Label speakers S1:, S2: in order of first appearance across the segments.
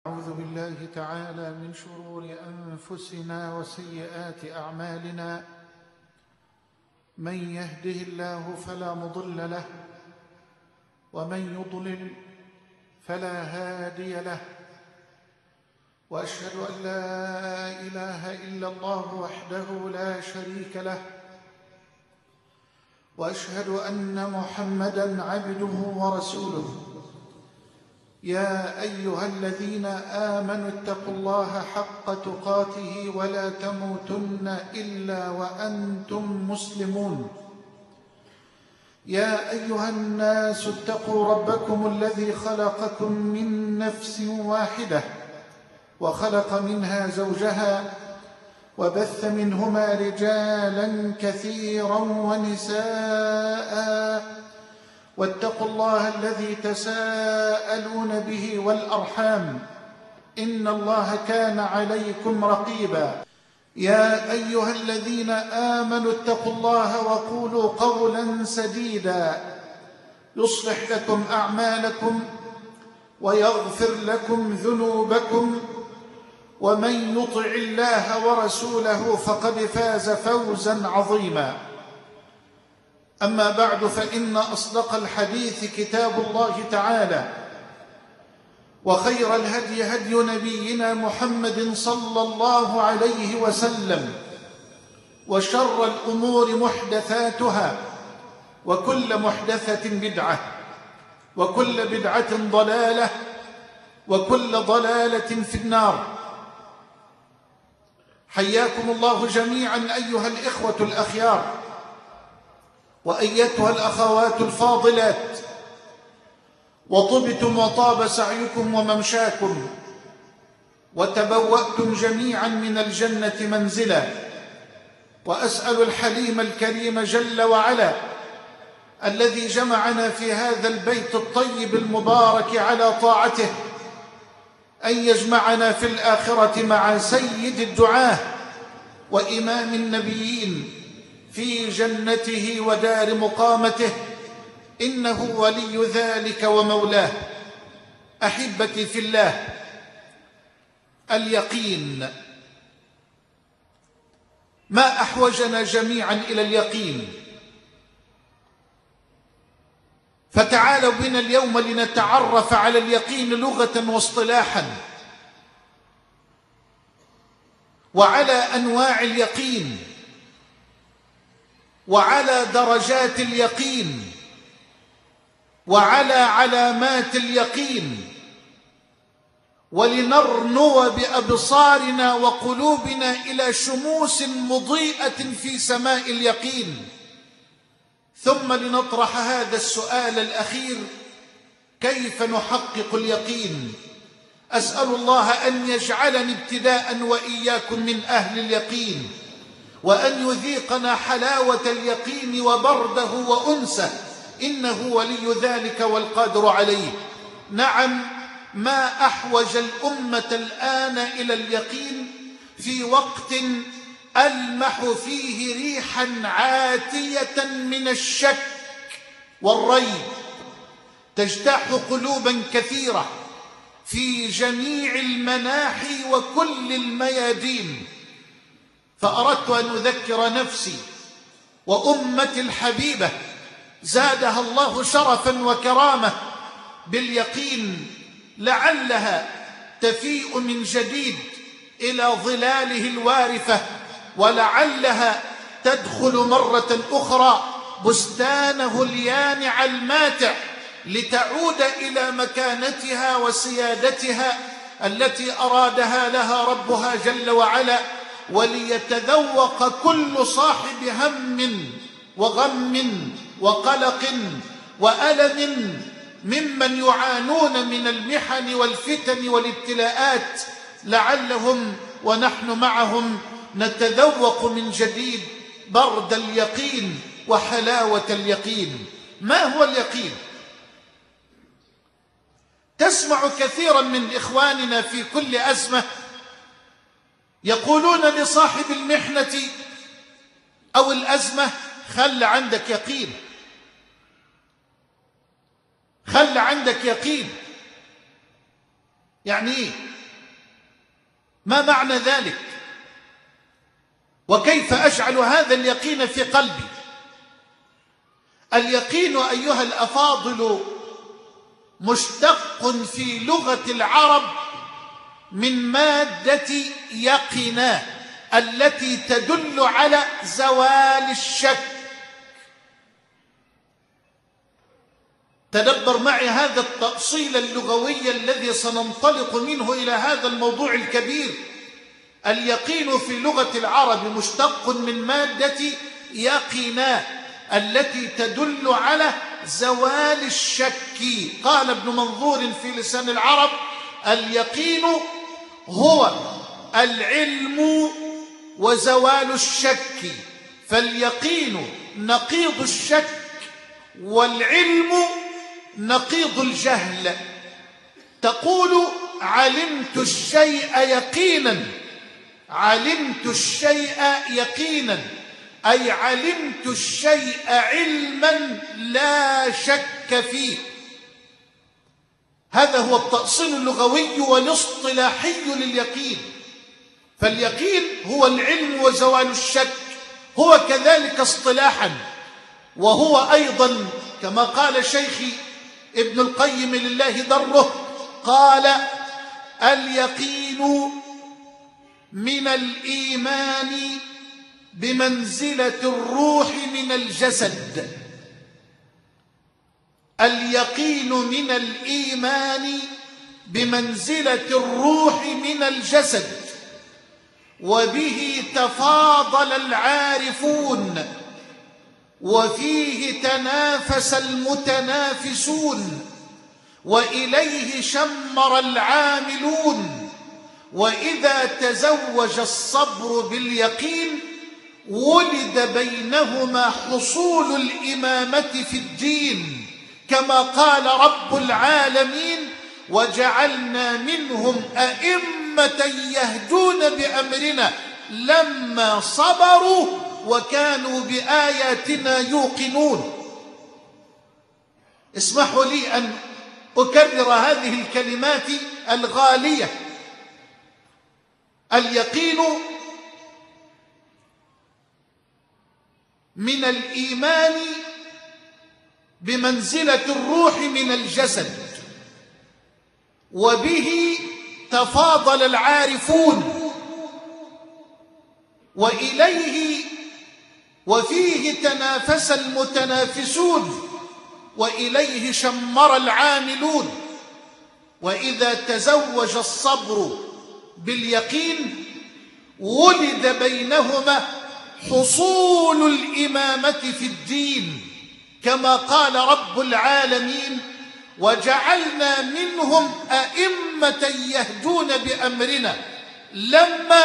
S1: أعوذ بالله تعالى من شرور أنفسنا وسيئات أعمالنا. من يهده الله فلا مضل له، ومن يضلل فلا هادي له، وأشهد أن لا إله إلا الله وحده لا شريك له، وأشهد أن محمدًا عبده ورسوله. يا أيها الذين آمنوا اتقوا الله حق تقاته ولا تموتن إلا وأنتم مسلمون. يا أيها الناس اتقوا ربكم الذي خلقكم من نفس واحدة، وخلق منها زوجها، وبث منهما رجالا كثيرا ونساء. واتقوا الله الذي تساءلون به والأرحام، إن الله كان عليكم رقيبا. يا أيها الذين آمنوا اتقوا الله وقولوا قولا سديدا يصلح لكم أعمالكم ويغفر لكم ذنوبكم، ومن يطع الله ورسوله فقد فاز فوزا عظيما. أما بعد، فإن أصدق الحديث كتاب الله تعالى، وخير الهدي هدي نبينا محمد صلى الله عليه وسلم، وشر الأمور محدثاتها، وكل محدثة بدعة، وكل بدعة ضلالة، وكل ضلالة في النار. حياكم الله جميعا أيها الإخوة الأخيار، وأيتها الأخوات الفاضلات، وطبتم وطاب سعيكم وممشاكم، وتبوأتم جميعا من الجنة منزلا. وأسأل الحليم الكريم جل وعلا الذي جمعنا في هذا البيت الطيب المبارك على طاعته أن يجمعنا في الآخرة مع سيد الدعاة وإمام النبيين في جنته ودار مقامته، إنه ولي ذلك ومولاه. أحبتي في الله، اليقين، ما أحوجنا جميعا إلى اليقين. فتعالوا بنا اليوم لنتعرف على اليقين لغة واصطلاحا، وعلى أنواع اليقين، وعلى درجات اليقين، وعلى علامات اليقين، ولنرنو بأبصارنا وقلوبنا إلى شموس مضيئة في سماء اليقين. ثم لنطرح هذا السؤال الأخير: كيف نحقق اليقين؟ أسأل الله أن يجعلني ابتداء وإياكم من أهل اليقين، وأن يذيقنا حلاوة اليقين وبرده وأنسه، إنه ولي ذلك والقادر عليه. نعم، ما أحوج الأمة الآن إلى اليقين في وقت ألمح فيه ريحا عاتية من الشك والريب، تجتاح قلوبا كثيرة في جميع المناحي وكل الميادين. فأردت أن أذكر نفسي وأمتي الحبيبة زادها الله شرفا وكرامة باليقين، لعلها تفيء من جديد إلى ظلاله الوارفة، ولعلها تدخل مرة أخرى بستانه اليانع الماتع لتعود إلى مكانتها وسيادتها التي أرادها لها ربها جل وعلا، وليتذوق كل صاحب هم وغم وقلق وألم ممن يعانون من المحن والفتن والابتلاءات، لعلهم ونحن معهم نتذوق من جديد برد اليقين وحلاوة اليقين. ما هو اليقين؟ تسمع كثيرا من إخواننا في كل أزمة يقولون لصاحب المحنة أو الأزمة: خل عندك يقين، خل عندك يقين. يعني إيه؟ ما معنى ذلك؟ وكيف أجعل هذا اليقين في قلبي؟ اليقين أيها الأفاضل مشتق في لغة العرب من مادة يقنا التي تدل على زوال الشك. تدبر معي هذا التأصيل اللغوي الذي سننطلق منه إلى هذا الموضوع الكبير. اليقين في لغة العرب مشتق من مادة يقنا التي تدل على زوال الشك. قال ابن منظور في لسان العرب: اليقين هو العلم وزوال الشك، فاليقين نقيض الشك والعلم نقيض الجهل. تقول علمت الشيء يقينا، علمت الشيء يقينا أي علمت الشيء علما لا شك فيه. هذا هو التأصيل اللغوي والاصطلاحي لليقين. فاليقين هو العلم وزوال الشك، هو كذلك اصطلاحا، وهو أيضا كما قال شيخي ابن القيم لله دره، قال: اليقين من الإيمان بمنزلة الروح من الجسد. اليقين من الإيمان بمنزلة الروح من الجسد، وبه تفاضل العارفون، وفيه تنافس المتنافسون، وإليه شمر العاملون. وإذا تزوج الصبر باليقين ولد بينهما حصول الإمامة في الدين، كما قال رب العالمين: وجعلنا منهم أئمة يهدون بأمرنا لما صبروا وكانوا بآياتنا يوقنون. اسمحوا لي أن أكرر هذه الكلمات الغالية. اليقين من الإيمان بمنزلة الروح من الجسد، وبه تفاضل العارفون، وإليه وفيه تنافس المتنافسون، وإليه شمر العاملون. وإذا تزوج الصبر باليقين ولد بينهما حصول الإمامة في الدين، كما قال رب العالمين: وجعلنا منهم أئمة يهدون بأمرنا لما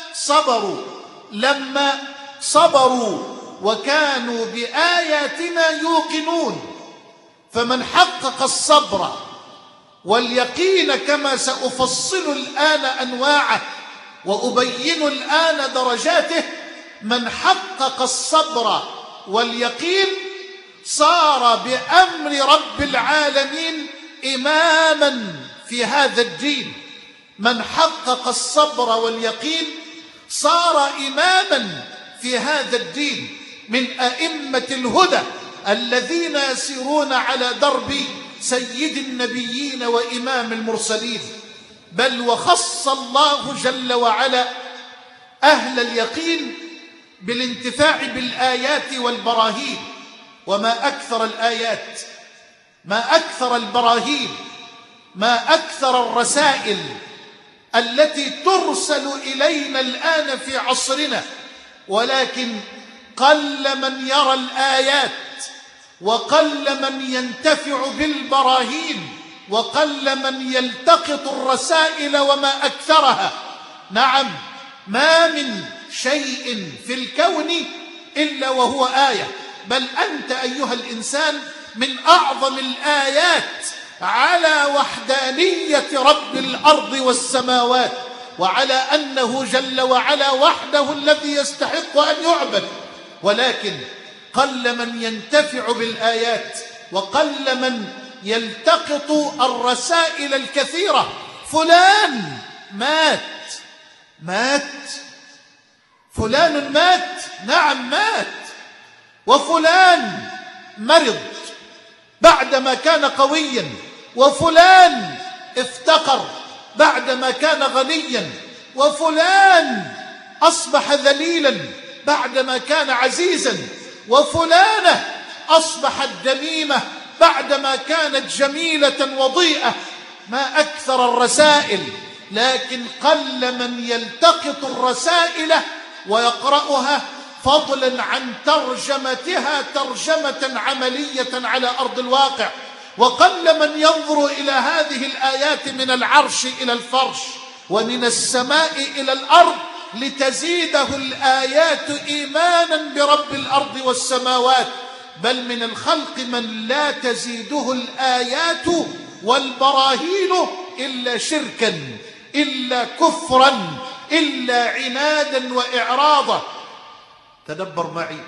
S1: صبروا وكانوا بآياتنا يوقنون. فمن حقق الصبر واليقين، كما سأفصل الآن أنواعه وأبين الآن درجاته، من حقق الصبر واليقين صار بأمر رب العالمين إماما في هذا الدين. من حقق الصبر واليقين صار إماما في هذا الدين، من أئمة الهدى الذين يسيرون على درب سيد النبيين وإمام المرسلين. بل وخص الله جل وعلا أهل اليقين بالانتفاع بالآيات والبراهين. وما أكثر الآيات، ما أكثر البراهين، ما أكثر الرسائل التي ترسل إلينا الآن في عصرنا، ولكن قل من يرى الآيات، وقل من ينتفع بالبراهين، وقل من يلتقط الرسائل وما أكثرها. نعم، ما من شيء في الكون إلا وهو آية، بل أنت أيها الإنسان من أعظم الآيات على وحدانية رب الأرض والسماوات، وعلى أنه جل وعلا وحده الذي يستحق أن يعبد. ولكن قل من ينتفع بالآيات، وقل من يلتقط الرسائل الكثيرة. فلان مات، مات، فلان مات، نعم مات. وفلان مرض بعدما كان قويا، وفلان افتقر بعدما كان غنيا، وفلان أصبح ذليلا بعدما كان عزيزا، وفلانة أصبحت دميمة بعدما كانت جميلة وضيئة. ما أكثر الرسائل، لكن قل من يلتقط الرسائل ويقرأها فضلا عن ترجمتها ترجمة عملية على أرض الواقع. وقل من ينظر إلى هذه الآيات من العرش إلى الفرش ومن السماء إلى الأرض لتزيده الآيات إيمانا برب الأرض والسماوات. بل من الخلق من لا تزيده الآيات والبراهين إلا شركا، إلا كفرا، إلا عنادا وإعراضا. تدبر معي: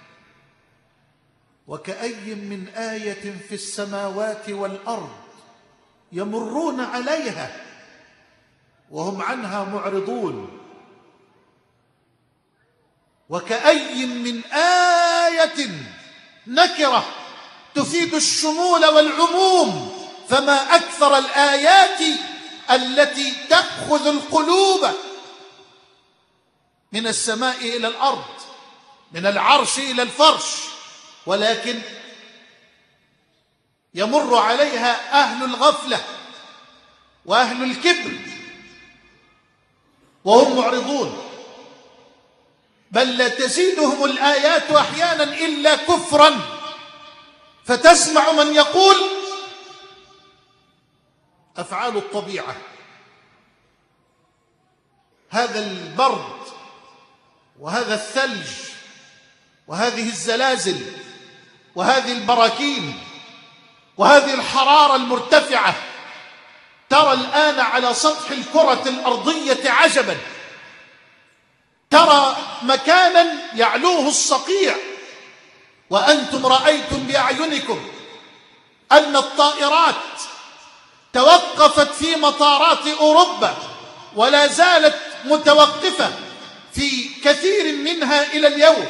S1: وكأي من آية في السماوات والأرض يمرون عليها وهم عنها معرضون. وكأي من آية نكرة تفيد الشمول والعموم، فما أكثر الآيات التي تأخذ القلوب من السماء إلى الأرض، من العرش إلى الفرش، ولكن يمر عليها أهل الغفلة وأهل الكبر وهم معرضون. بل لا تزيدهم الآيات أحيانا إلا كفرا، فتسمع من يقول أفعال الطبيعة، هذا البرد وهذا الثلج وهذه الزلازل وهذه البراكين وهذه الحرارة المرتفعة. ترى الآن على سطح الكرة الأرضية عجبا، ترى مكانا يعلوه الصقيع، وأنتم رأيتم بأعينكم أن الطائرات توقفت في مطارات أوروبا ولا زالت متوقفة في كثير منها إلى اليوم.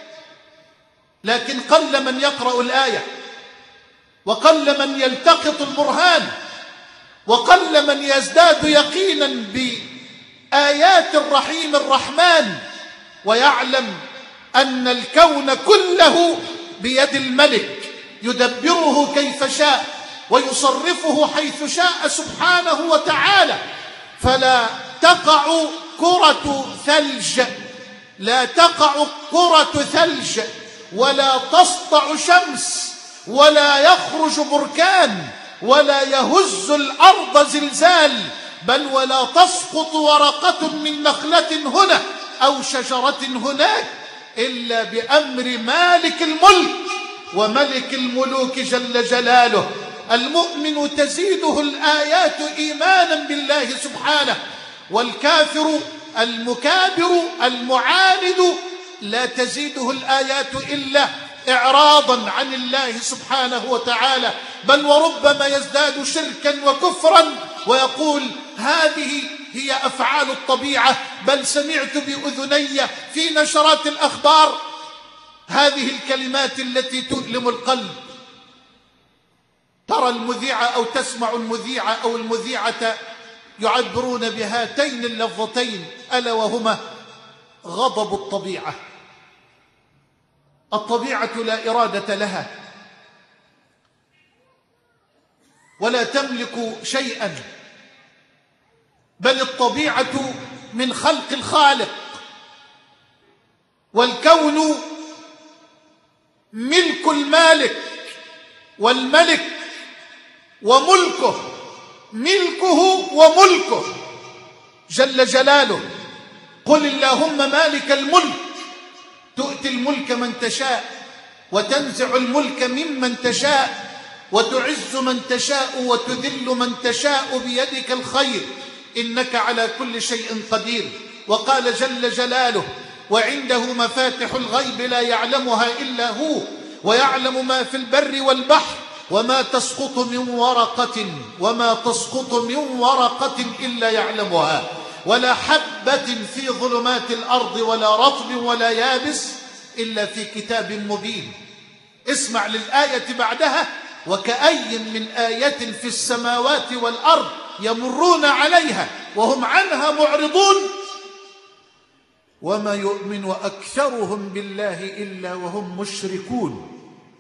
S1: لكن قل من يقرأ الآية، وقل من يلتقط البرهان، وقل من يزداد يقينا بآيات الرحيم الرحمن ويعلم أن الكون كله بيد الملك يدبره كيف شاء ويصرفه حيث شاء سبحانه وتعالى. فلا تقع كرة ثلج، لا تقع كرة ثلج، ولا تسطع شمس، ولا يخرج بركان، ولا يهز الأرض زلزال، بل ولا تسقط ورقة من نخلة هنا أو شجرة هناك إلا بأمر مالك الملك وملك الملوك جل جلاله. المؤمن تزيده الآيات إيمانا بالله سبحانه، والكافر المكابر المعاند لا تزيده الآيات إلا إعراضا عن الله سبحانه وتعالى، بل وربما يزداد شركا وكفرا ويقول هذه هي أفعال الطبيعة. بل سمعت بأذني في نشرات الأخبار هذه الكلمات التي تؤلم القلب. ترى المذيعة أو تسمع المذيعة أو المذيعة يعبرون بهاتين اللفظتين، ألا وهما غضب الطبيعة. الطبيعة لا إرادة لها ولا تملك شيئا، بل الطبيعة من خلق الخالق، والكون ملك المالك، والملك وملكه، ملكه وملكه جل جلاله. قل اللهم مالك الملك تؤتي الملك من تشاء وتنزع الملك ممن تشاء وتعز من تشاء وتذل من تشاء بيدك الخير إنك على كل شيء قدير. وقال جل جلاله وعنده مفاتح الغيب لا يعلمها إلا هو ويعلم ما في البر والبحر وما تسقط من ورقة إلا يعلمها ولا حبة في ظلمات الأرض ولا رطب ولا يابس إلا في كتاب مبين. اسمع للآية بعدها: وكأي من آية في السماوات والأرض يمرون عليها وهم عنها معرضون وما يؤمن أكثرهم بالله إلا وهم مشركون.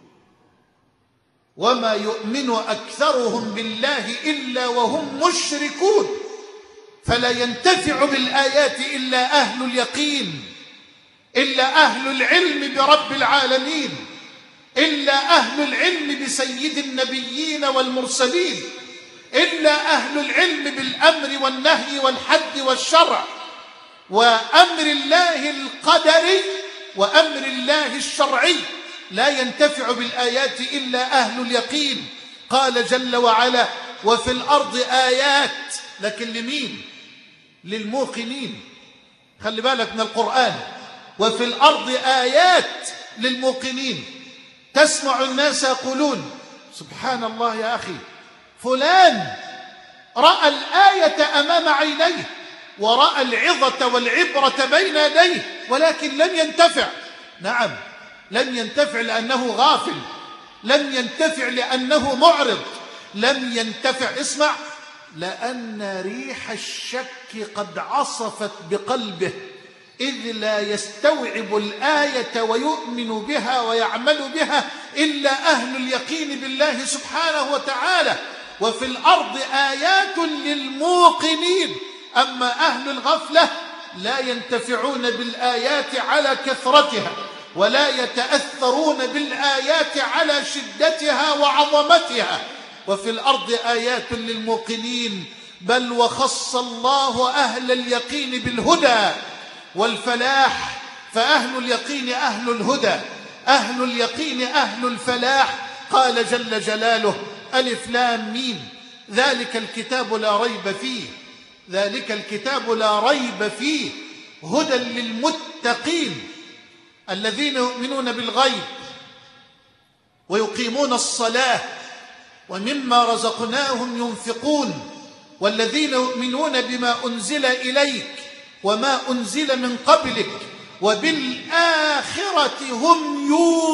S1: وما يؤمن أكثرهم بالله إلا وهم مشركون. فلا ينتفع بالآيات إلا أهل اليقين، إلا أهل العلم برب العالمين، إلا أهل العلم بسيد النبيين والمرسلين، إلا أهل العلم بالأمر والنهي والحد والشرع وأمر الله القدري وأمر الله الشرعي. لا ينتفع بالآيات إلا أهل اليقين. قال جل وعلا: وفي الأرض آيات، لكن لمين؟ للموقنين. خلي بالك من القرآن. وفي الأرض آيات للموقنين. تسمع الناس يقولون: سبحان الله يا أخي، فلان رأى الآية أمام عينيه ورأى العظة والعبرة بين يديه ولكن لم ينتفع. نعم، لم ينتفع لأنه غافل، لم ينتفع لأنه معرض، لم ينتفع. اسمع: لأن ريح الشك قد عصفت بقلبه، إذ لا يستوعب الآية ويؤمن بها ويعمل بها إلا أهل اليقين بالله سبحانه وتعالى. وفي الأرض آيات للموقنين. أما أهل الغفلة لا ينتفعون بالآيات على كثرتها ولا يتأثرون بالآيات على شدتها وعظمتها. وفي الأرض آيات للموقنين. بل وخص الله أهل اليقين بالهدى والفلاح. فأهل اليقين أهل الهدى، أهل اليقين أهل الفلاح. قال جل جلاله: ألف لام ميم، ذلك الكتاب لا ريب فيه، ذلك الكتاب لا ريب فيه هدى للمتقين الذين يؤمنون بالغيب ويقيمون الصلاة ومما رزقناهم ينفقون والذين يؤمنون بما أنزل إليك وما أنزل من قبلك وبالآخرة هم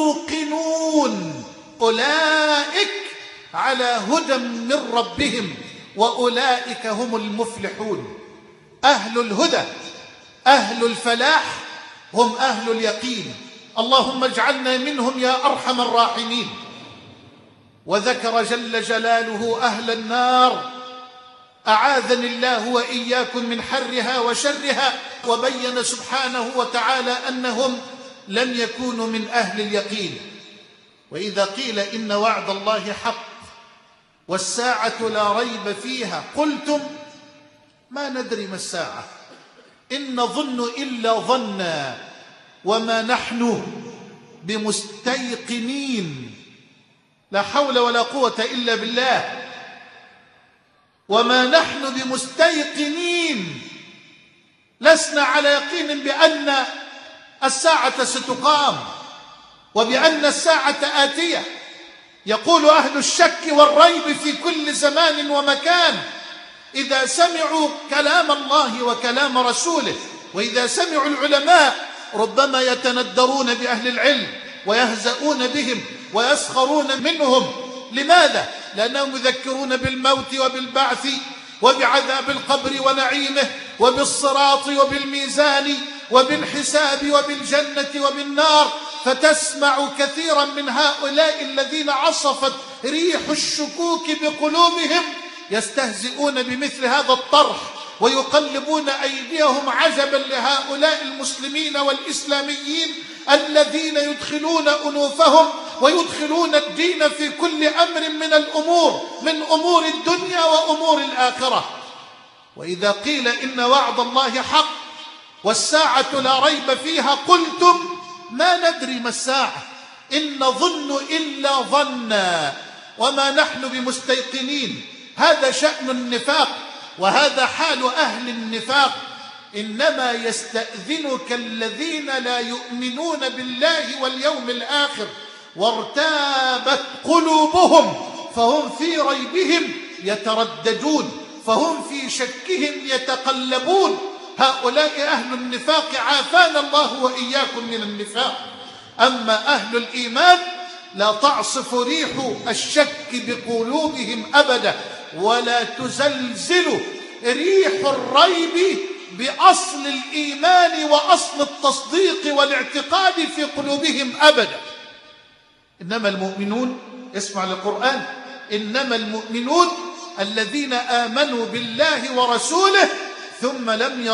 S1: يوقنون أولئك على هدى من ربهم وأولئك هم المفلحون. أهل الهدى أهل الفلاح هم أهل اليقين. اللهم اجعلنا منهم يا أرحم الراحمين. وذكر جل جلاله أهل النار، أعاذني الله وإياكم من حرها وشرها، وبين سبحانه وتعالى أنهم لم يكونوا من أهل اليقين. وإذا قيل إن وعد الله حق والساعة لا ريب فيها قلتم ما ندري ما الساعة إن نظن إلا ظنا وما نحن بمستيقنين. لا حول ولا قوة إلا بالله. وما نحن بمستيقنين، لسنا على يقين بأن الساعة ستقام وبأن الساعة آتية. يقول أهل الشك والريب في كل زمان ومكان إذا سمعوا كلام الله وكلام رسوله، وإذا سمعوا العلماء ربما يتندرون بأهل العلم ويهزؤون بهم ويسخرون منهم. لماذا؟ لأنهم يذكرون بالموت وبالبعث وبعذاب القبر ونعيمه وبالصراط وبالميزان وبالحساب وبالجنة وبالنار. فتسمع كثيرا من هؤلاء الذين عصفت ريح الشكوك بقلوبهم يستهزئون بمثل هذا الطرح ويقلبون أيديهم عجبا لهؤلاء المسلمين والإسلاميين الذين يدخلون أنوفهم ويدخلون الدين في كل أمر من الأمور، من أمور الدنيا وأمور الآخرة. وإذا قيل إن وعد الله حق والساعة لا ريب فيها قلتم ما ندري ما الساعة إن نظن إلا ظنا وما نحن بمستيقنين. هذا شأن النفاق وهذا حال أهل النفاق. إنما يستأذنك الذين لا يؤمنون بالله واليوم الآخر وارتابت قلوبهم فهم في ريبهم يترددون. فهم في شكهم يتقلبون. هؤلاء أهل النفاق، عافانا الله وإياكم من النفاق. أما أهل الإيمان لا تعصف ريح الشك بقلوبهم أبدا، ولا تزلزل ريح الريب بأصل الإيمان وأصل التصديق والاعتقاد في قلوبهم أبدا. إنما المؤمنون، اسمع للقرآن، إنما المؤمنون الذين آمنوا بالله ورسوله ثم لم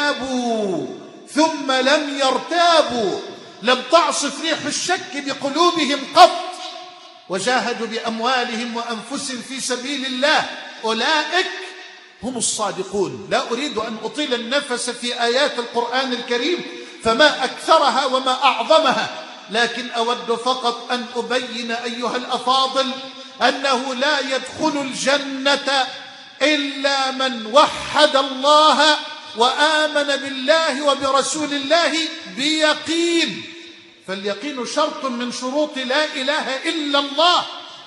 S1: يرتابوا، لم تعصف ريح الشك بقلوبهم قط، وجاهدوا بأموالهم وأنفسهم في سبيل الله، أولئك هم الصادقون. لا أريد أن أطيل النفس في آيات القرآن الكريم فما أكثرها وما أعظمها، لكن أود فقط أن أبين أيها الأفاضل أنه لا يدخل الجنة إلا من وحد الله وآمن بالله وبرسول الله بيقين، فاليقين شرط من شروط لا إله إلا الله.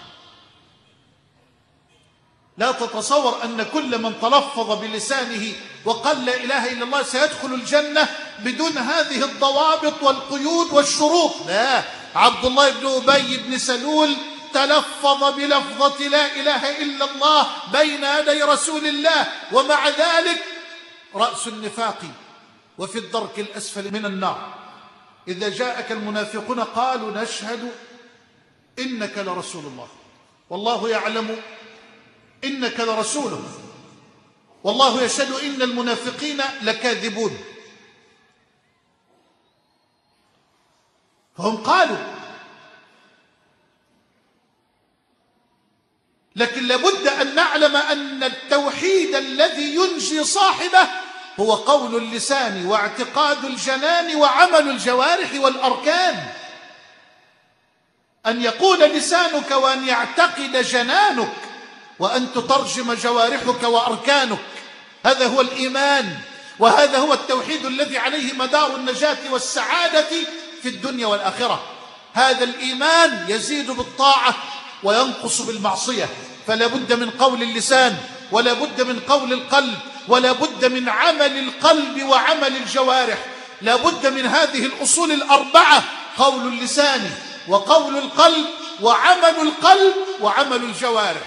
S1: لا تتصور أن كل من تلفظ بلسانه وقال لا إله إلا الله سيدخل الجنة بدون هذه الضوابط والقيود والشروط. لا، عبد الله بن أبي بن سلول تلفظ بلفظة لا إله إلا الله بين يدي رسول الله، ومع ذلك رأس النفاق وفي الدرك الأسفل من النار. إذا جاءك المنافقون قالوا نشهد إنك لرسول الله والله يعلم إنك لرسوله والله يشهد إن المنافقين لكاذبون. فهم قالوا، لكن لابد أن نعلم أن التوحيد الذي ينجي صاحبه هو قول اللسان واعتقاد الجنان وعمل الجوارح والأركان. أن يقول لسانك وأن يعتقد جنانك وأن تترجم جوارحك وأركانك، هذا هو الإيمان، وهذا هو التوحيد الذي عليه مدار النجاة والسعادة في الدنيا والآخرة. هذا الإيمان يزيد بالطاعة وينقص بالمعصية، فلا بد من قول اللسان ولا بد من قول القلب ولا بد من عمل القلب وعمل الجوارح. لا بد من هذه الأصول الأربعة: قول اللسان وقول القلب وعمل القلب وعمل الجوارح.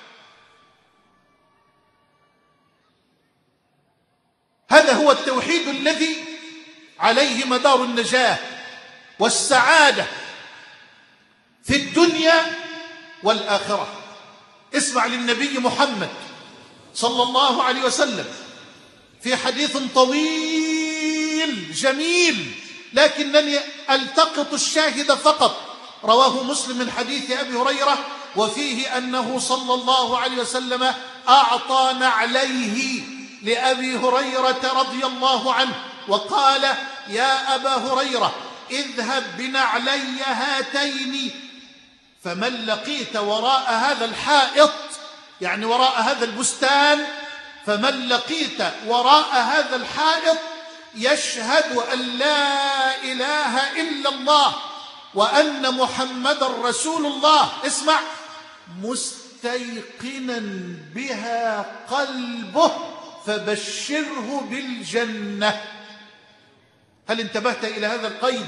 S1: هذا هو التوحيد الذي عليه مدار النجاة والسعادة في الدنيا والآخرة. اسمع للنبي محمد صلى الله عليه وسلم في حديث طويل جميل، لكنني ألتقط الشاهد فقط، رواه مسلم من حديث أبي هريرة، وفيه أنه صلى الله عليه وسلم أعطى نعليه لأبي هريرة رضي الله عنه وقال: يا أبا هريرة اذهب بنعلي هاتين، فمن لقيت وراء هذا الحائط، يعني وراء هذا البستان، فمن لقيت وراء هذا الحائط يشهد أن لا إله إلا الله وأن محمد رسول الله، اسمع، مستيقنا بها قلبه فبشره بالجنة. هل انتبهت إلى هذا القيد؟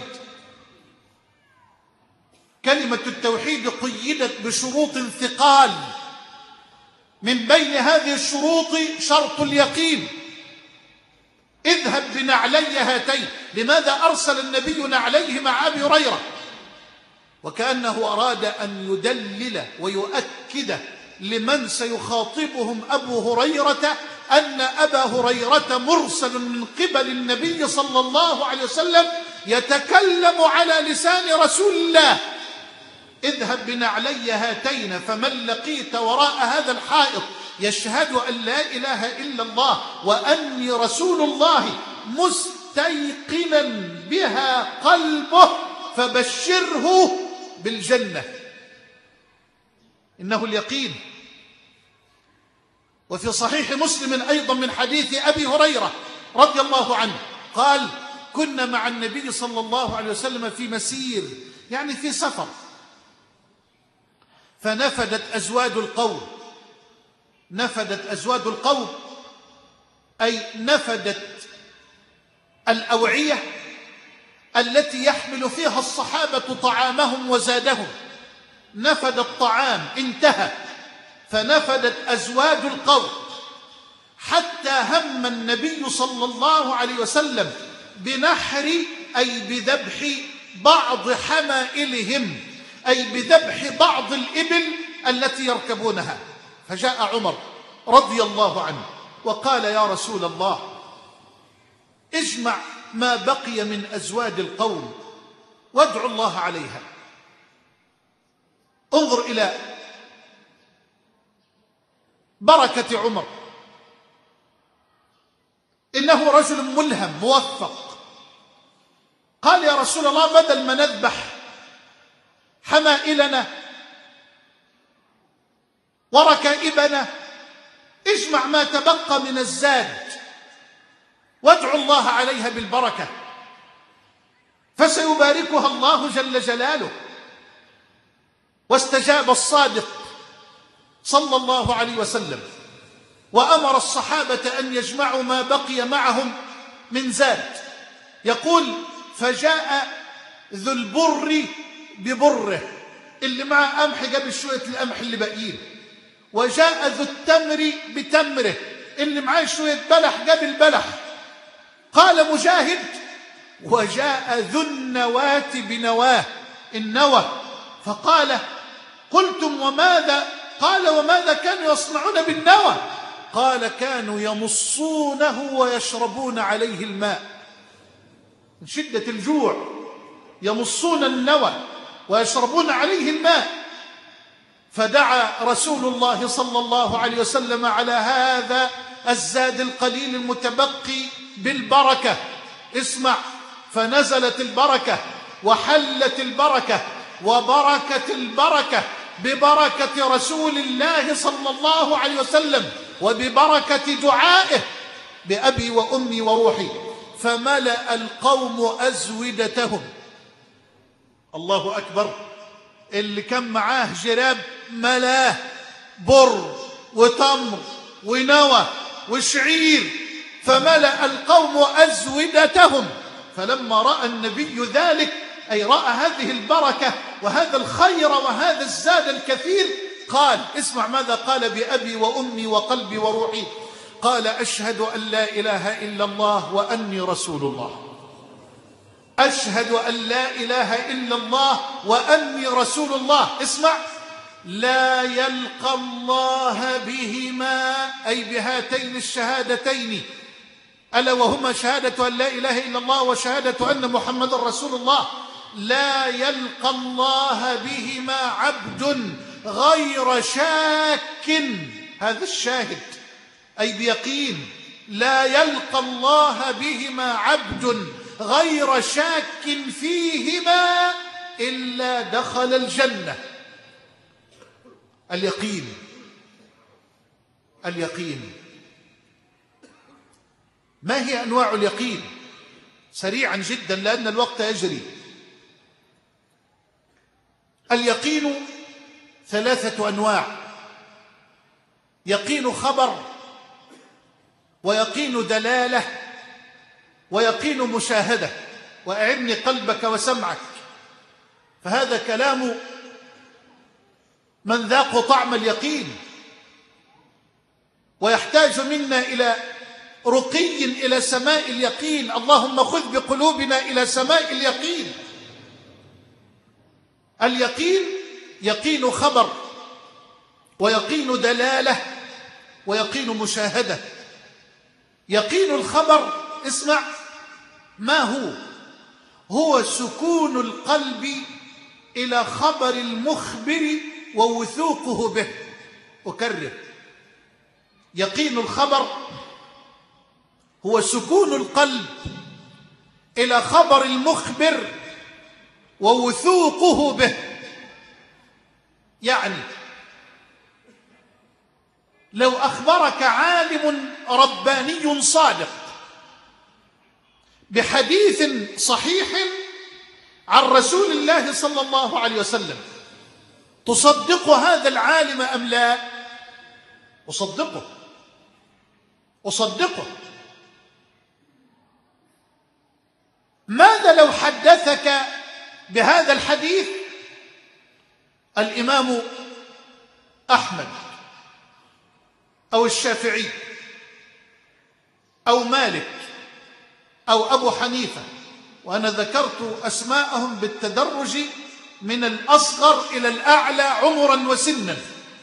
S1: كلمة التوحيد قيدت بشروط ثقال، من بين هذه الشروط شرط اليقين. اذهب بنعلي هاتين. لماذا أرسل النبي نعليه مع أبي هريرة؟ وكأنه أراد أن يدلل ويؤكد لمن سيخاطبهم أبو هريرة أن أبا هريرة مرسل من قبل النبي صلى الله عليه وسلم يتكلم على لسان رسول الله. اذهب بنعلي هاتين، فمن لقيت وراء هذا الحائط يشهد أن لا إله إلا الله وأني رسول الله مستيقنا بها قلبه فبشره بالجنة. إنه اليقين. وفي صحيح مسلم أيضا من حديث أبي هريرة رضي الله عنه قال: كنا مع النبي صلى الله عليه وسلم في مسير، يعني في سفر، فنفدت أزواج القوم، نفدت أزواج القوم أي نفدت الأوعية التي يحمل فيها الصحابة طعامهم وزادهم، نفد الطعام انتهى، فنفدت أزواج القوم، حتى هم النبي صلى الله عليه وسلم بنحر أي بذبح بعض حمائلهم، أي بذبح بعض الإبل التي يركبونها. فجاء عمر رضي الله عنه وقال: يا رسول الله، اجمع ما بقي من أزواج القوم وادعو الله عليها. انظر إلى بركة عمر، إنه رجل ملهم موفق. قال: يا رسول الله، بدل ما نذبح حمائلنا وركائبنا، اجمع ما تبقى من الزاد وادعو الله عليها بالبركة، فسيباركها الله جل جلاله. واستجاب الصادق صلى الله عليه وسلم وأمر الصحابة أن يجمعوا ما بقي معهم من زاد. يقول: فجاء ذو البر ببره، اللي معه قمح جاب شوية القمح اللي باقيين، وجاء ذو التمر بتمره، اللي معاه شوية بلح جاب البلح. قال مجاهد: وجاء ذو النواة بنواه، النوى. فقال: قلتم وماذا؟ قال: وماذا كانوا يصنعون بالنوى؟ قال: كانوا يمصونه ويشربون عليه الماء من شدة الجوع، يمصون النوى ويشربون عليه الماء. فدعا رسول الله صلى الله عليه وسلم على هذا الزاد القليل المتبقي بالبركة. اسمع، فنزلت البركة وحلت البركة وبركة البركة ببركة رسول الله صلى الله عليه وسلم وببركة دعائه: بأبي وأمي وروحي. فملأ القوم أزودتهم. الله أكبر. اللي كان معاه جراب ملاه بر وتمر ونوى وشعير، فملأ القوم أزودتهم. فلما رأى النبي ذلك، أي رأى هذه البركة وهذا الخير وهذا الزاد الكثير، قال: اسمع ماذا قال: بأبي وأمي وقلبي وروحي. قال: أشهد أن لا إله إلا الله وأني رسول الله. أشهد أن لا إله إلا الله وأني رسول الله. اسمع: لا يلقى الله بهما، أي بهاتين الشهادتين، ألا وهما شهادة أن لا إله إلا الله وشهادة أن محمد رسول الله. لا يلقى الله بهما عبد غير شاك، هذا الشاهد، أي بيقين. لا يلقى الله بهما عبد غير شاك فيهما إلا دخل الجنة. اليقين، اليقين. ما هي أنواع اليقين؟ سريعا جدا لأن الوقت يجري. اليقين 3 أنواع: يقين خبر، ويقين دلالة، ويقين مشاهدة. وأعني قلبك وسمعك، فهذا كلام من ذاقوا طعم اليقين، ويحتاج منا إلى رقي إلى سماء اليقين. اللهم خذ بقلوبنا إلى سماء اليقين. اليقين يقين خبر، ويقين دلالة، ويقين مشاهدة. يقين الخبر، اسمع ما هو: هو سكون القلب إلى خبر المخبر ووثوقه به. أكرر: يقين الخبر هو سكون القلب إلى خبر المخبر ووثوقه به. يعني لو أخبرك عالم رباني صادق بحديث صحيح عن رسول الله صلى الله عليه وسلم، تصدق هذا العالم أم لا؟ أصدقه. ماذا لو حدثك بهذا الحديث الإمام أحمد أو الشافعي أو مالك أو أبو حنيفة، وأنا ذكرت أسماءهم بالتدرج من الأصغر إلى الأعلى عمرا وسنا.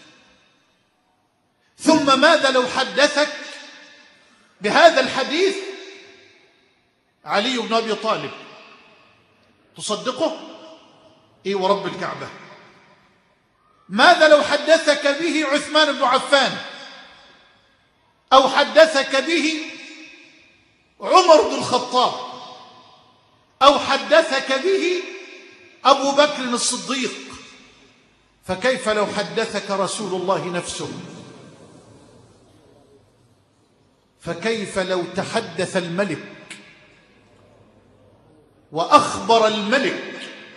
S1: ثم ماذا لو حدثك بهذا الحديث علي بن أبي طالب؟ تصدقه؟ إيه ورب الكعبة. ماذا لو حدثك به عثمان بن عفان، أو حدثك به عمر بن الخطاب، أو حدثك به أبو بكر الصديق؟ فكيف لو حدثك رسول الله نفسه؟ فكيف لو تحدث الملك وأخبر الملك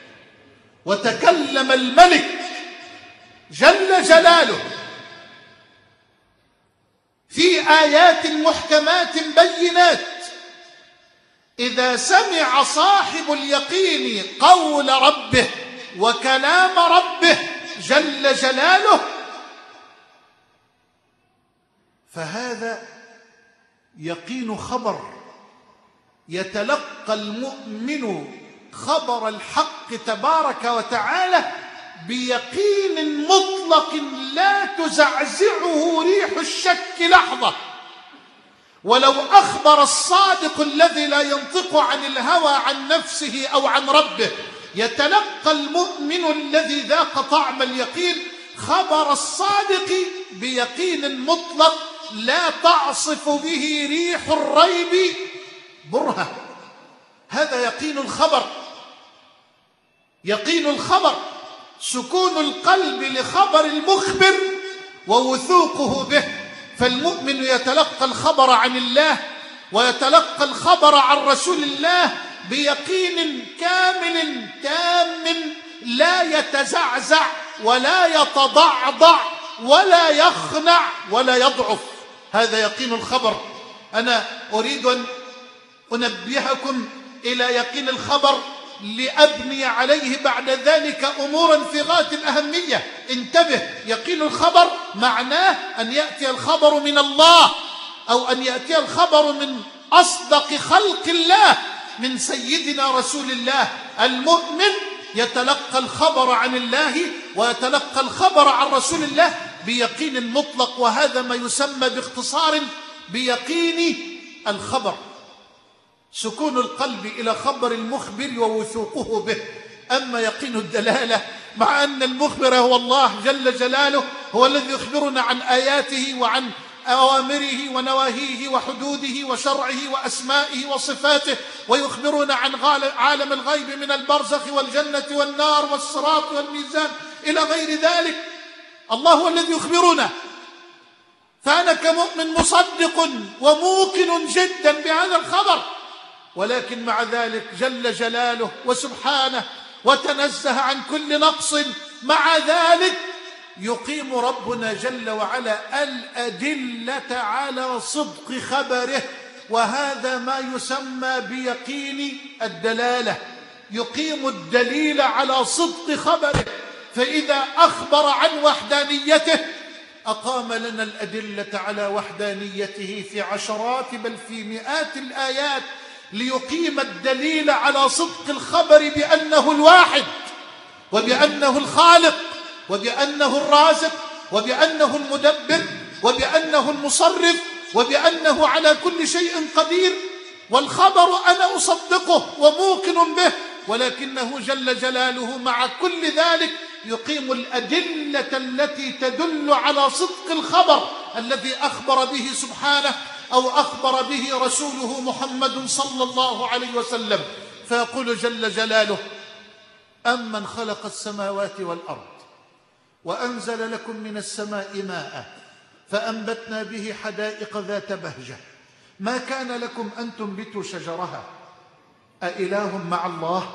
S1: وتكلم الملك جل جلاله في آيات محكمات بينات؟ إذا سمع صاحب اليقين قول ربه وكلام ربه جل جلاله فهذا يقين خبر. يتلقى المؤمن خبر الحق تبارك وتعالى بيقين مطلق لا تزعزعه ريح الشك لحظة. ولو أخبر الصادق الذي لا ينطق عن الهوى عن نفسه أو عن ربه، يتلقى المؤمن الذي ذاق طعم اليقين خبر الصادق بيقين مطلق لا تعصف به ريح الريب برهة. هذا يقين الخبر. يقين الخبر سكون القلب لخبر المخبر ووثوقه به. فالمؤمن يتلقى الخبر عن الله ويتلقى الخبر عن رسول الله بيقين كامل تام لا يتزعزع ولا يتضعضع ولا يخنع ولا يضعف. هذا يقين الخبر. أنا أريد أن أنبهكم إلى يقين الخبر لأبني عليه بعد ذلك أمورا في غاية الأهمية. انتبه، يقين الخبر معناه أن يأتي الخبر من الله، أو أن يأتي الخبر من أصدق خلق الله، من سيدنا رسول الله. المؤمن يتلقى الخبر عن الله ويتلقى الخبر عن رسول الله بيقين مطلق، وهذا ما يسمى باختصار بيقين الخبر. سكون القلب إلى خبر المخبر ووثوقه به. أما يقين الدلالة، مع أن المخبر هو الله جل جلاله، هو الذي يخبرنا عن آياته وعن أوامره ونواهيه وحدوده وشرعه وأسمائه وصفاته، ويخبرنا عن عالم الغيب من البرزخ والجنة والنار والصراط والميزان إلى غير ذلك. الله هو الذي يخبرنا. فأنا كمؤمن مصدق وموقن جدا بهذا الخبر، ولكن مع ذلك جل جلاله وسبحانه وتنزه عن كل نقص، مع ذلك يقيم ربنا جل وعلا الأدلة على صدق خبره، وهذا ما يسمى بيقين الدلالة. يقيم الدليل على صدق خبره، فإذا أخبر عن وحدانيته أقام لنا الأدلة على وحدانيته في عشرات بل في مئات الآيات، ليقيم الدليل على صدق الخبر بأنه الواحد، وبأنه الخالق، وبأنه الرازق، وبأنه المدبر، وبأنه المصرف، وبأنه على كل شيء قدير. والخبر أنا أصدقه وموقن به، ولكنه جل جلاله مع كل ذلك يقيم الأدلة التي تدل على صدق الخبر الذي أخبر به سبحانه أو أخبر به رسوله محمد صلى الله عليه وسلم. فيقول جل جلاله: أمن خلق السماوات والأرض وأنزل لكم من السماء ماء فأنبتنا به حدائق ذات بهجة ما كان لكم أن تنبتوا شجرها أإله مع الله؟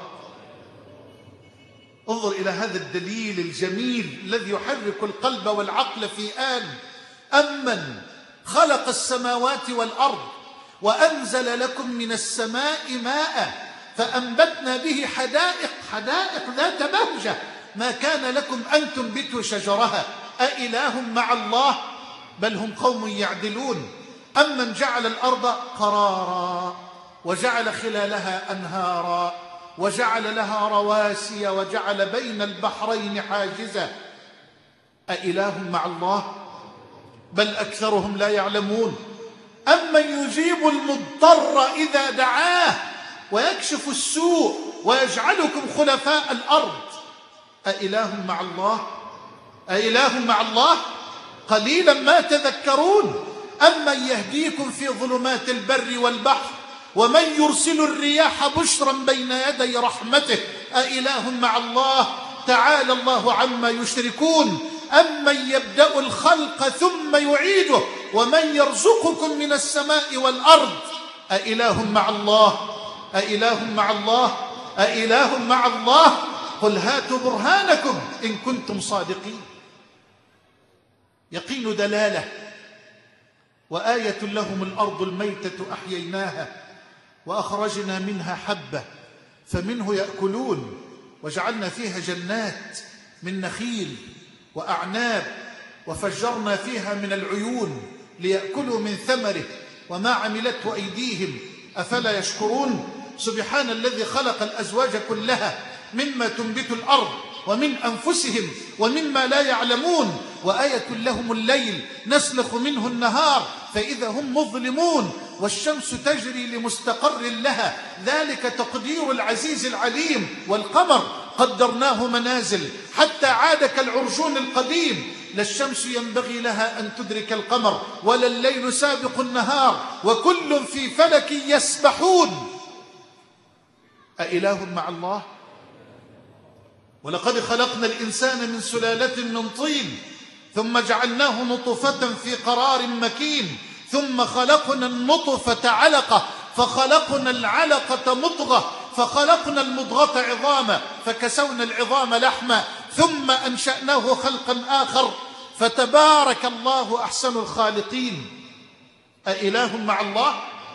S1: انظر إلى هذا الدليل الجميل الذي يحرك القلب والعقل في آن. أمن خلق السماوات والأرض وأنزل لكم من السماء ماء فأنبتنا به حدائق ذات بهجة ما كان لكم أن تنبتوا شجرها أإله مع الله بل هم قوم يعدلون أمن جعل الأرض قرارا وجعل خلالها أنهارا وجعل لها رواسي وجعل بين البحرين حاجزا أإله مع الله بل أكثرهم لا يعلمون أمن يجيب المضطر إذا دعاه ويكشف السوء ويجعلكم خلفاء الأرض أإله مع الله أإله مع الله قليلا ما تذكرون أمن يهديكم في ظلمات البر والبحر ومن يرسل الرياح بشرا بين يدي رحمته أإله مع الله تعالى الله عما يشركون أمن يبدأ الخلق ثم يعيده ومن يرزقكم من السماء والأرض أإله مع الله أإله مع الله أإله مع الله قل هاتوا برهانكم إن كنتم صادقين. يقين دلالة وآية لهم الأرض الميتة أحييناها وأخرجنا منها حبة فمنه يأكلون وجعلنا فيها جنات من نخيل وأعناب وفجرنا فيها من العيون ليأكلوا من ثمره وما عملته أيديهم أفلا يشكرون. سبحان الذي خلق الأزواج كلها مما تنبت الأرض ومن أنفسهم ومما لا يعلمون وآية لهم الليل نسلخ منه النهار فإذا هم مظلمون والشمس تجري لمستقر لها ذلك تقدير العزيز العليم والقمر قدرناه منازل حتى عاد كالعرجون القديم لا الشمس ينبغي لها أن تدرك القمر ولا الليل سابق النهار وكل في فلك يسبحون أإله مع الله ولقد خلقنا الإنسان من سلالة من طين ثم جعلناه نطفة في قرار مكين ثم خلقنا النطفة علقة فخلقنا العلقة مضغة فخلقنا المضغة عظاما فكسونا العظام لحما ثم أنشأناه خلقا آخر فتبارك الله أحسن الخالقين أإله مع الله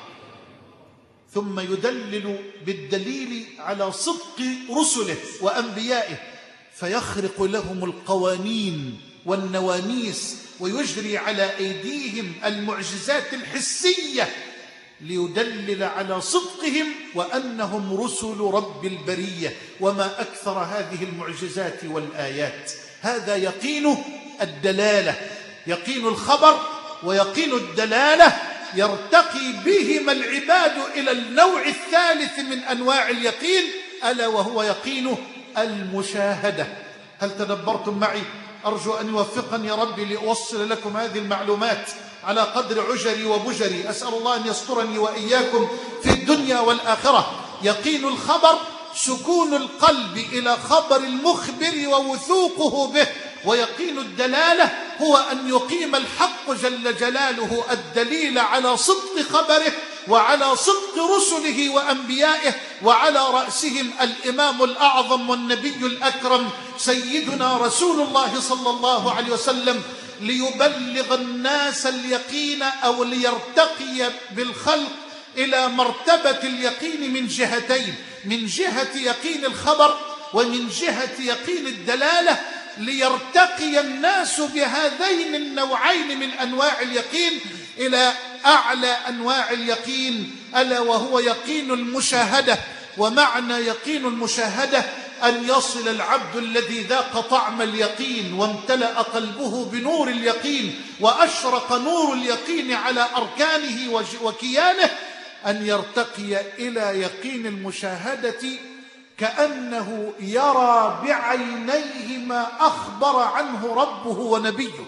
S1: ثم يدلل بالدليل على صدق رسله وأنبيائه فيخرق لهم القوانين والنواميس ويجري على أيديهم المعجزات الحسية ليدلل على صدقهم وأنهم رسل رب البرية وما أكثر هذه المعجزات والآيات. هذا يقين الدلالة يقين الخبر ويقين الدلالة يرتقي بهما العباد إلى النوع الثالث من أنواع اليقين ألا وهو يقين المشاهدة. هل تدبرتم معي؟ أرجو أن يوفقني ربي لأوصل لكم هذه المعلومات على قدر عجري وبجري. أسأل الله أن يسترني وإياكم في الدنيا والآخرة. يقين الخبر سكون القلب إلى خبر المخبر ووثوقه به ويقين الدلالة هو أن يقيم الحق جل جلاله الدليل على صدق خبره وعلى صدق رسله وأنبيائه وعلى رأسهم الإمام الأعظم والنبي الأكرم سيدنا رسول الله صلى الله عليه وسلم ليبلغ الناس اليقين أو ليرتقي بالخلق إلى مرتبة اليقين من جهتين من جهة يقين الخبر ومن جهة يقين الدلالة ليرتقي الناس بهذين النوعين من أنواع اليقين إلى أعلى أنواع اليقين ألا وهو يقين المشاهدة. ومعنى يقين المشاهدة أن يصل العبد الذي ذاق طعم اليقين وامتلأ قلبه بنور اليقين وأشرق نور اليقين على أركانه وكيانه أن يرتقي إلى يقين المشاهدة كأنه يرى بعينيه ما أخبر عنه ربه ونبيه.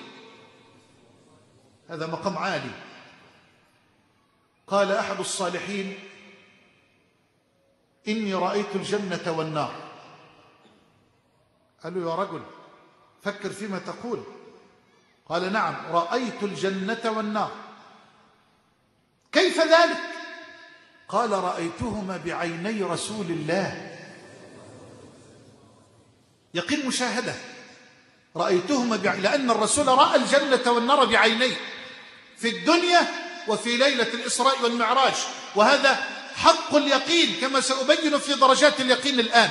S1: هذا مقام عالي. قال أحد الصالحين إني رأيت الجنة والنار. قالوا يا رجل فكر فيما تقول. قال نعم رأيت الجنة والنار. كيف ذلك؟ قال رأيتهما بعيني رسول الله. يقين مشاهدة رأيتهما لأن الرسول رأى الجنة والنار بعينيه في الدنيا وفي ليلة الإسراء والمعراج، وهذا حق اليقين كما سأبين في درجات اليقين الآن.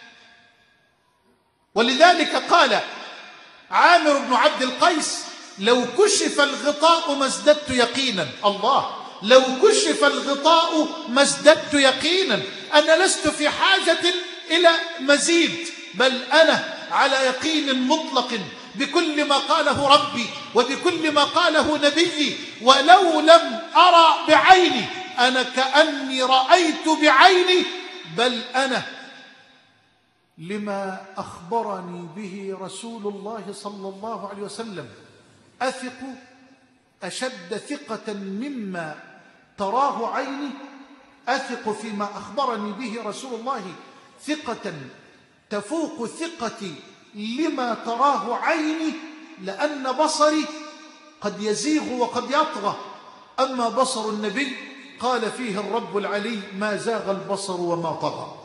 S1: ولذلك قال عامر بن عبد القيس: لو كشف الغطاء ما ازددت يقينا. الله، لو كشف الغطاء ما ازددت يقينا. أنا لست في حاجة إلى مزيد، بل أنا على يقين مطلق بكل ما قاله ربي وبكل ما قاله نبيي، ولو لم أرى بعيني أنا كأني رأيت بعيني، بل أنا لما أخبرني به رسول الله صلى الله عليه وسلم أثق أشد ثقة مما تراه عيني، أثق فيما أخبرني به رسول الله ثقة تفوق ثقتي لما تراه عيني، لأن بصري قد يزيغ وقد يطغى، أما بصر النبي قال فيه الرب العلي: ما زاغ البصر وما طغى.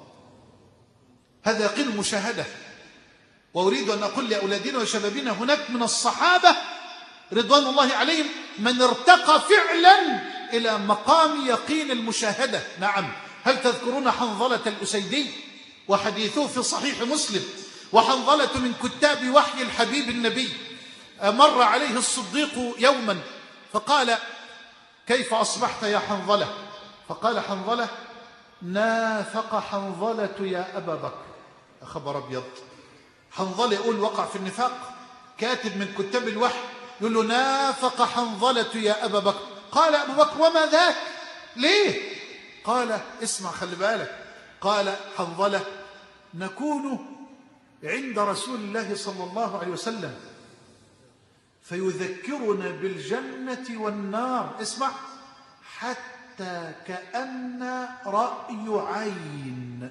S1: هذا يقين المشاهدة. وأريد أن أقول لأولادنا وشبابنا: هناك من الصحابة رضوان الله عليهم من ارتقى فعلا إلى مقام يقين المشاهدة. نعم، هل تذكرون حنظلة الأسيدي وحديثه في صحيح مسلم؟ وحنظلة من كتاب وحي الحبيب النبي. مر عليه الصديق يوما فقال: كيف أصبحت يا حنظلة؟ فقال حنظلة: نافق حنظلة يا أبا بكر. خبر أبيض، حنظلة يقول وقع في النفاق، كاتب من كتاب الوحي يقول له: نافق حنظلة يا أبا بكر. قال أبو بكر: وما ذاك؟ ليه؟ قال: اسمع، خلي بالك. قال حنظلة: نكون عند رسول الله صلى الله عليه وسلم فيذكرنا بالجنة والنار، اسمع، حتى كأن رأي عين،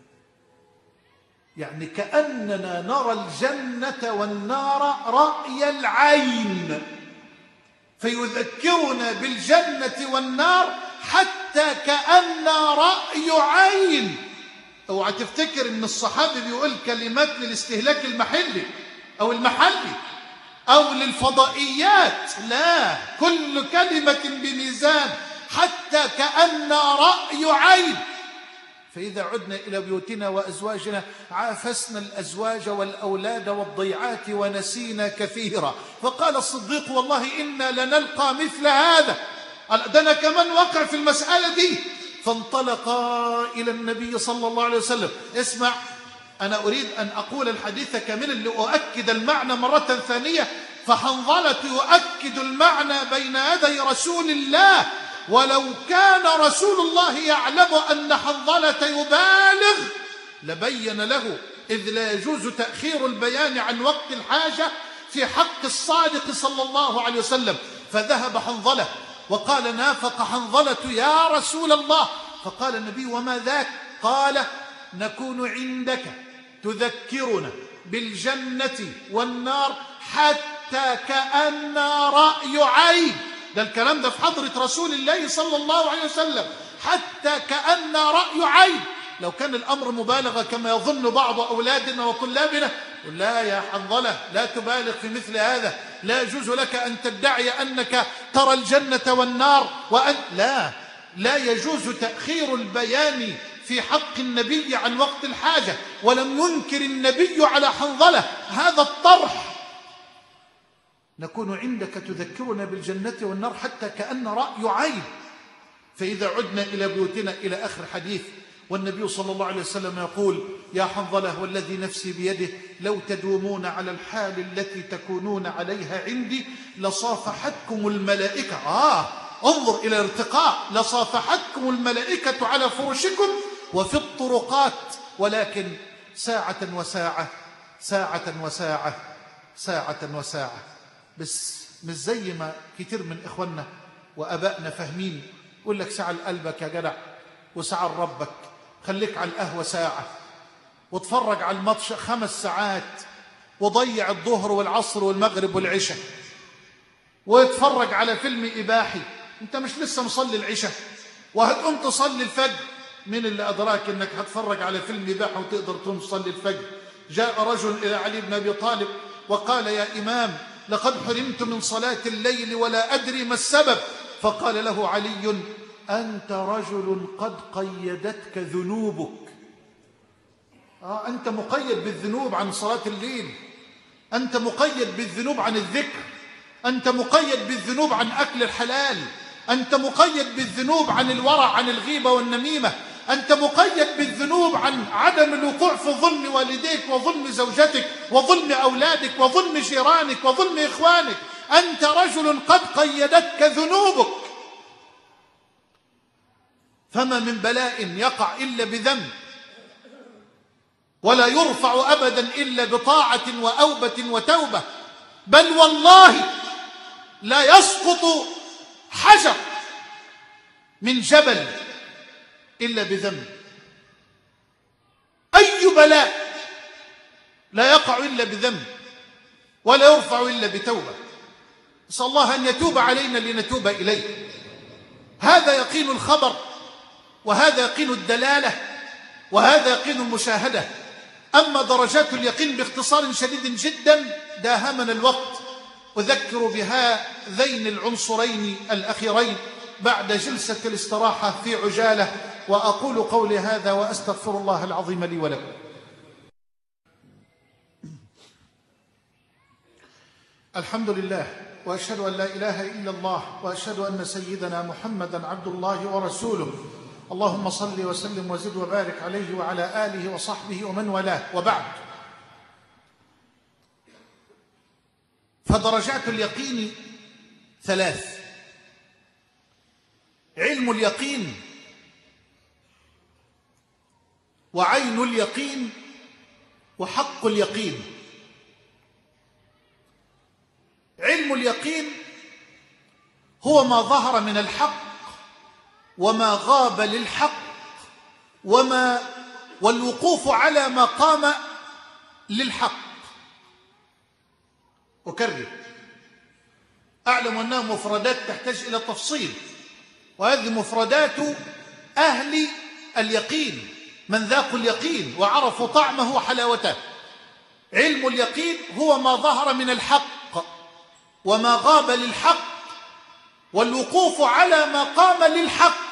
S1: يعني كأننا نرى الجنة والنار رأي العين، فيذكرنا بالجنة والنار حتى كأن رأي عين. اوعى تفتكر ان الصحابي بيقول كلمات للاستهلاك المحلي او المحلي او للفضائيات، لا، كل كلمة بميزان. حتى كأن رأي عين. فإذا عدنا إلى بيوتنا وأزواجنا عافسنا الأزواج والأولاد والضيعات ونسينا كثيرا. فقال الصديق: والله إنا لنلقى مثل هذا. ده أنا كمان وقع في المسألة دي. فانطلقا إلى النبي صلى الله عليه وسلم. اسمع، أنا أريد أن أقول الحديث كاملا لأؤكد المعنى مرة ثانية. فحنظلة يؤكد المعنى بين يدي رسول الله، ولو كان رسول الله يعلم أن حنظلة يبالغ لبين له، إذ لا يجوز تأخير البيان عن وقت الحاجة في حق الصادق صلى الله عليه وسلم. فذهب حنظلة وقال: نافق حنظلة يا رسول الله. فقال النبي: وما ذاك؟ قال: نكون عندك تذكرنا بالجنة والنار حتى كأن رأي عين. ده الكلام ده في حضرة رسول الله صلى الله عليه وسلم. حتى كأن رأي عين. لو كان الأمر مبالغة كما يظن بعض أولادنا وطلابنا، لا يا حنظلة، لا تبالغ في مثل هذا، لا يجوز لك أن تدعي أنك ترى الجنة والنار لا يجوز تأخير البيان في حق النبي عن وقت الحاجة. ولم ينكر النبي على حنظلة هذا الطرح. نكون عندك تذكرنا بالجنة والنار حتى كأن رأي عين. فإذا عدنا إلى بيوتنا إلى آخر حديث، والنبي صلى الله عليه وسلم يقول: يا حنظلة والذي نفسي بيده لو تدومون على الحال التي تكونون عليها عندي لصافحتكم الملائكة. انظر إلى الارتقاء. لصافحتكم الملائكة على فرشكم وفي الطرقات، ولكن ساعة وساعة، ساعة وساعة، ساعة وساعة. بس مش زي ما كتير من إخواننا وأبائنا فاهمين. يقول لك: ساعة لقلبك يا جدع، وساعة لربك. خليك على القهوة ساعة، واتفرج على الماتش 5 ساعات، وضيع الظهر والعصر والمغرب والعشاء، واتفرج على فيلم إباحي. انت مش لسه مصلي العشاء وهتقوم تصلي الفجر؟ مين اللي أدراك انك هتفرج على فيلم إباحي وتقدر تقوم تصلي الفجر؟ جاء رجل إلى علي بن أبي طالب وقال: يا إمام، لقد حرمت من صلاة الليل ولا أدري ما السبب. فقال له علي: أنت رجل قد قيدتك ذنوبك. أنت مقيد بالذنوب عن صلاة الليل، أنت مقيد بالذنوب عن الذكر، أنت مقيد بالذنوب عن أكل الحلال، أنت مقيد بالذنوب عن الورع عن الغيبة والنميمة، أنت مقيد بالذنوب عن عدم الوقوع في ظلم والديك وظلم زوجتك وظلم أولادك وظلم جيرانك وظلم إخوانك. أنت رجل قد قيدتك ذنوبك. فما من بلاء يقع إلا بذنب، ولا يرفع أبدا إلا بطاعة وأوبة وتوبة. بل والله لا يسقط حجر من جبل إلا بذنب. أي بلاء لا يقع إلا بذنب ولا يرفع إلا بتوبة. نسأل الله أن يتوب علينا لنتوب إليه. هذا يقين الخبر، وهذا يقين الدلالة، وهذا يقين المشاهدة. أما درجات اليقين باختصار شديد جدا داهمنا الوقت، أذكر بهذين العنصرين الأخيرين بعد جلسة الاستراحة في عجالة، وأقول قولي هذا وأستغفر الله العظيم لي ولكم. الحمد لله، وأشهد أن لا إله إلا الله، وأشهد أن سيدنا محمدا عبد الله ورسوله. اللهم صل وسلم وزد وبارك عليه وعلى آله وصحبه ومن والاه، وبعد. فدرجات اليقين ثلاث: علم اليقين، وعين اليقين، وحق اليقين. علم اليقين هو ما ظهر من الحق وما غاب للحق والوقوف على ما قام للحق. أكرر، أعلم أنها مفردات تحتاج إلى تفصيل، وهذه مفردات أهل اليقين، من ذاقوا اليقين وعرفوا طعمه وحلاوته. علم اليقين هو ما ظهر من الحق وما غاب للحق والوقوف على ما قام للحق.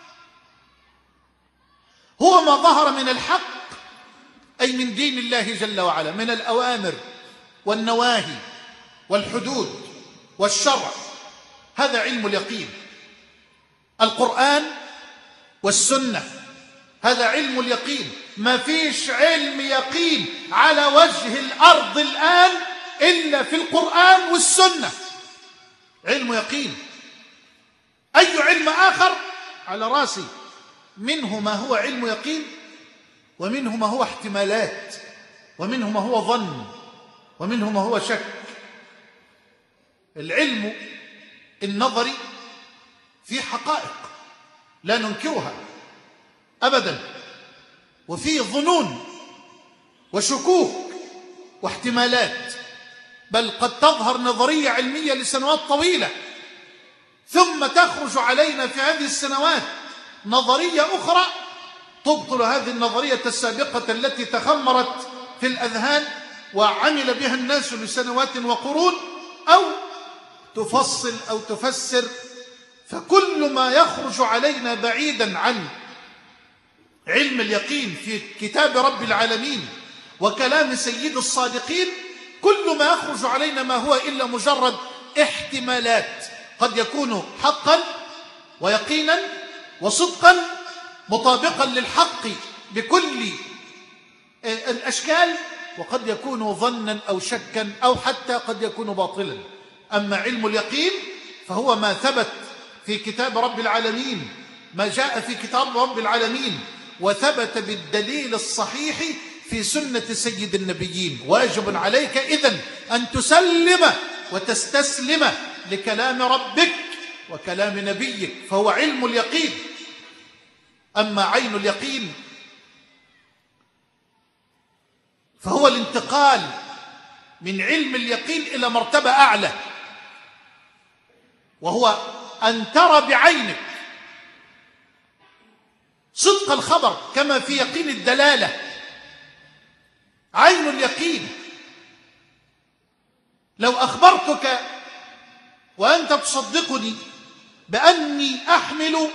S1: هو ما ظهر من الحق، أي من دين الله جل وعلا، من الأوامر والنواهي والحدود والشرع. هذا علم اليقين. القرآن والسنة، هذا علم اليقين. ما فيش علم يقين على وجه الأرض الآن إلا في القرآن والسنة. علم يقين. أي علم آخر على راسي، منه ما هو علم يقين، ومنه ما هو احتمالات، ومنه ما هو ظن، ومنه ما هو شك. العلم النظري في حقائق لا ننكرها أبدا، وفي ظنون وشكوك واحتمالات، بل قد تظهر نظرية علمية لسنوات طويلة، ثم تخرج علينا في هذه السنوات نظرية أخرى تبطل هذه النظرية السابقة التي تخمرت في الأذهان وعمل بها الناس لسنوات وقرون، أو تفصل أو تفسر. فكل ما يخرج علينا بعيدا عن علم اليقين في كتاب رب العالمين وكلام سيد الصادقين، كل ما يخرج علينا ما هو إلا مجرد احتمالات، قد يكون حقا ويقينا وصدقا مطابقا للحق بكل الأشكال، وقد يكون ظنا أو شكا أو حتى قد يكون باطلا. أما علم اليقين فهو ما ثبت في كتاب رب العالمين، ما جاء في كتاب رب العالمين وثبت بالدليل الصحيح في سنة سيد النبيين. واجب عليك إذن أن تسلم وتستسلم لكلام ربك وكلام نبيك، فهو علم اليقين. أما عين اليقين فهو الانتقال من علم اليقين إلى مرتبة أعلى، وهو أن ترى بعينك صدق الخبر كما في يقين الدلالة. عين اليقين لو أخبرتك وأنت تصدقني بأني أحمل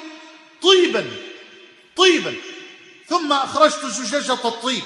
S1: طيبا ثم أخرجت زجاجة الطيب،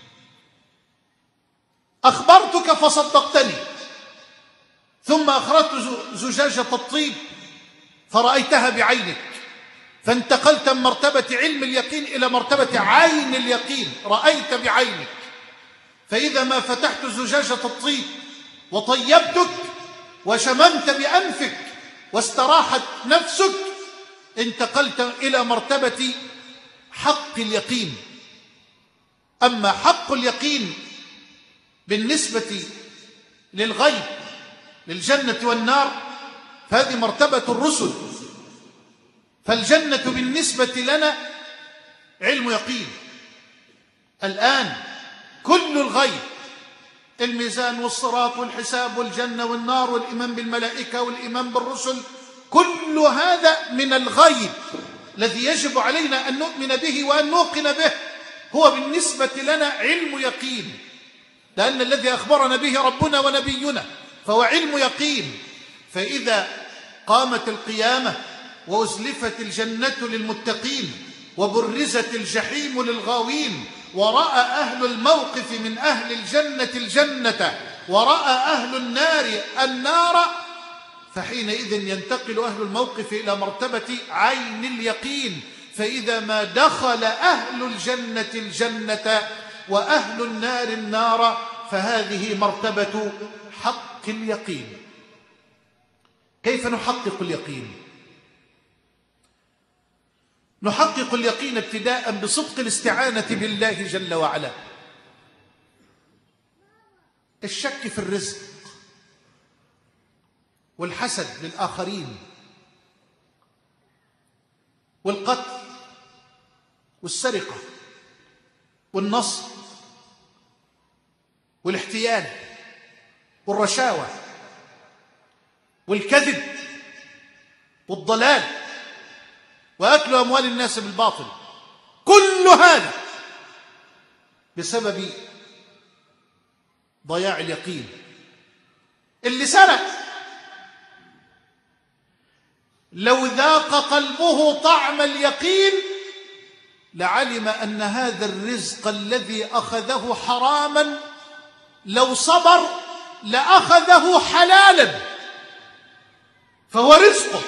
S1: أخبرتك فصدقتني، ثم أخرجت زجاجة الطيب فرأيتها بعينك، فانتقلت من مرتبة علم اليقين إلى مرتبة عين اليقين، رأيت بعينك. فإذا ما فتحت زجاجة الطيب وطيبتك وشممت بأنفك واستراحت نفسك، انتقلت إلى مرتبة حق اليقين. أما حق اليقين بالنسبة للغيب، للجنة والنار، فهذه مرتبة الرسل. فالجنة بالنسبة لنا علم يقين. الآن كل الغيب، الميزان والصراط والحساب والجنة والنار والإيمان بالملائكة والإيمان بالرسل، كل هذا من الغيب الذي يجب علينا أن نؤمن به وأن نوقن به، هو بالنسبة لنا علم يقين، لأن الذي أخبرنا به ربنا ونبينا فهو علم يقين. فإذا قامت القيامة وأزلفت الجنة للمتقين وبرزت الجحيم للغاوين، ورأى أهل الموقف من أهل الجنة الجنة ورأى أهل النار النار، فحينئذ ينتقل أهل الموقف إلى مرتبة عين اليقين. فإذا ما دخل أهل الجنة الجنة وأهل النار النار، فهذه مرتبة حق اليقين. كيف نحقق اليقين؟ نحقق اليقين ابتداء بصدق الاستعانة بالله جل وعلا. الشك في الرزق والحسد للآخرين والقتل والسرقة والنصب والاحتيال والرشاوى والكذب والضلال وأكل أموال الناس بالباطل، كل هذا بسبب ضياع اليقين. اللي سرق لو ذاق قلبه طعم اليقين لعلم أن هذا الرزق الذي أخذه حراما لو صبر لأخذه حلالا، فهو رزقه،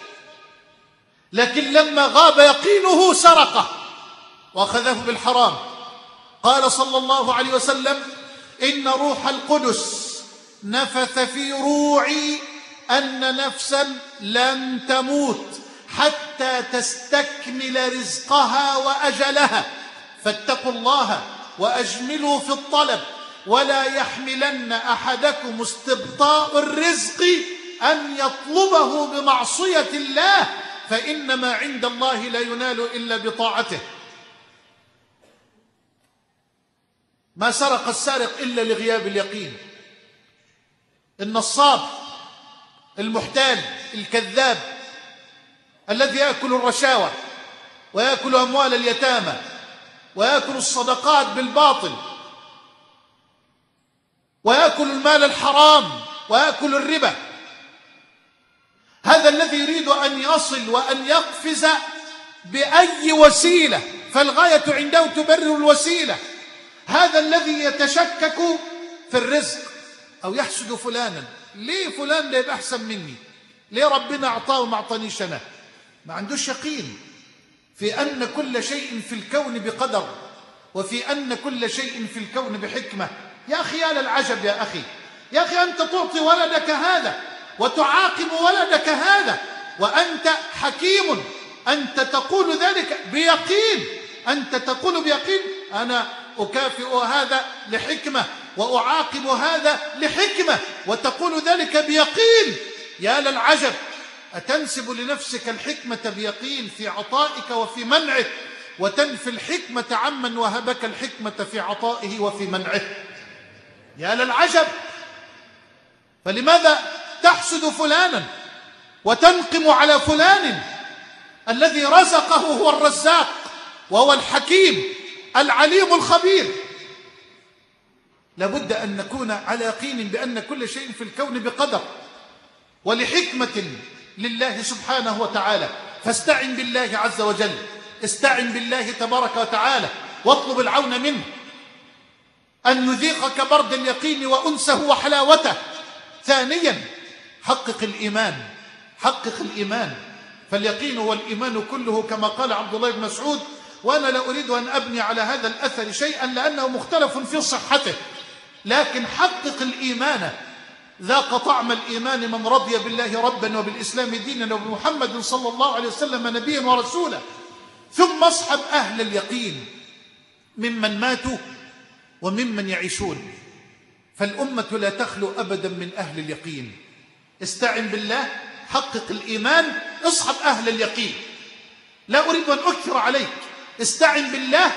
S1: لكن لما غاب يقينه سرقه وأخذه بالحرام. قال صلى الله عليه وسلم: إن روح القدس نفث في روعي أن نفسا لن تموت حتى تستكمل رزقها وأجلها، فاتقوا الله وأجملوا في الطلب، ولا يحملن أحدكم استبطاء الرزق أن يطلبه بمعصية الله، فإنما عند الله لا ينال إلا بطاعته. ما سرق السارق إلا لغياب اليقين. النصاب، المحتال، الكذاب، الذي يأكل الرشاوى ويأكل أموال اليتامى ويأكل الصدقات بالباطل ويأكل المال الحرام ويأكل الربا، هذا الذي يريد أن يصل وأن يقفز بأي وسيلة، فالغاية عنده تبرر الوسيلة. هذا الذي يتشكك في الرزق أو يحسد فلانا، ليه فلان ده يبقى أحسن مني؟ ليه ربنا أعطاه وما أعطانيش أنا؟ ما عندوش يقين في أن كل شيء في الكون بقدر، وفي أن كل شيء في الكون بحكمة. يا أخي يا للعجب، يا أخي، يا أخي، أنت تعطي ولدك هذا وتعاقب ولدك هذا وأنت حكيم، أنت تقول ذلك بيقين، أنت تقول بيقين: أنا أكافئ هذا لحكمة وأعاقب هذا لحكمة، وتقول ذلك بيقين. يا للعجب، أتنسب لنفسك الحكمة بيقين في عطائك وفي منعك، وتنفي الحكمة عمن وهبك الحكمة في عطائه وفي منعه؟ يا للعجب. فلماذا تحسد فلانا وتنقم على فلان الذي رزقه هو الرزاق وهو الحكيم العليم الخبير؟ لابد أن نكون على يقين بأن كل شيء في الكون بقدر ولحكمة لله سبحانه وتعالى. فاستعن بالله عز وجل، استعن بالله تبارك وتعالى واطلب العون منه أن يذيقك برد اليقين وأنسه وحلاوته. ثانيا حقق الإيمان، حقق الإيمان، فاليقين والإيمان كله كما قال عبد الله بن مسعود، وأنا لا أريد أن أبني على هذا الأثر شيئا لأنه مختلف في صحته، لكن حقق الإيمان. ذاق طعم الإيمان من رضي بالله ربا وبالإسلام دينا وبمحمد صلى الله عليه وسلم نبيا ورسولا. ثم اصحب أهل اليقين ممن ماتوا وممن يعيشون، فالأمة لا تخلو أبدا من أهل اليقين. استعن بالله، حقق الإيمان، اصحب أهل اليقين. لا أريد أن أكثر عليك، استعن بالله،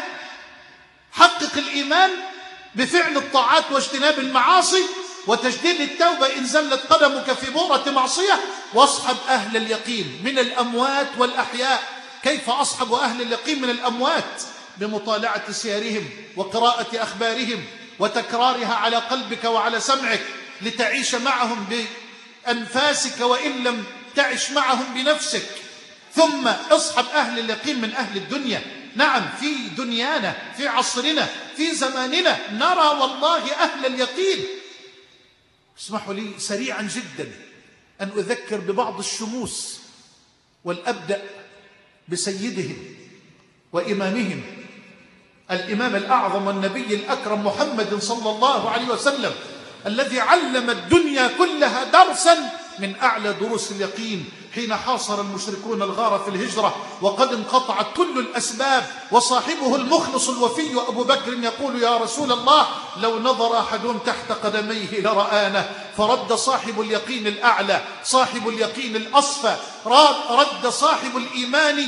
S1: حقق الإيمان بفعل الطاعات واجتناب المعاصي وتجديد التوبة إن زلت قدمك في بؤرة معصية، واصحب أهل اليقين من الأموات والأحياء. كيف أصحب أهل اليقين من الأموات؟ بمطالعة سيرهم وقراءة أخبارهم وتكرارها على قلبك وعلى سمعك لتعيش معهم بأنفاسك وإن لم تعش معهم بنفسك. ثم اصحب أهل اليقين من أهل الدنيا. نعم، في دنيانا، في عصرنا، في زماننا نرى والله أهل اليقين. اسمحوا لي سريعا جدا أن أذكر ببعض الشموس، والأبدأ بسيدهم وإمامهم الإمام الأعظم والنبي الأكرم محمد صلى الله عليه وسلم، الذي علم الدنيا كلها درسا من أعلى دروس اليقين حين حاصر المشركون الغار في الهجرة وقد انقطعت كل الأسباب، وصاحبه المخلص الوفي أبو بكر يقول: يا رسول الله، لو نظر أحدهم تحت قدميه لرآنا. فرد صاحب اليقين الأعلى، صاحب اليقين الأصفى، رد صاحب الإيمان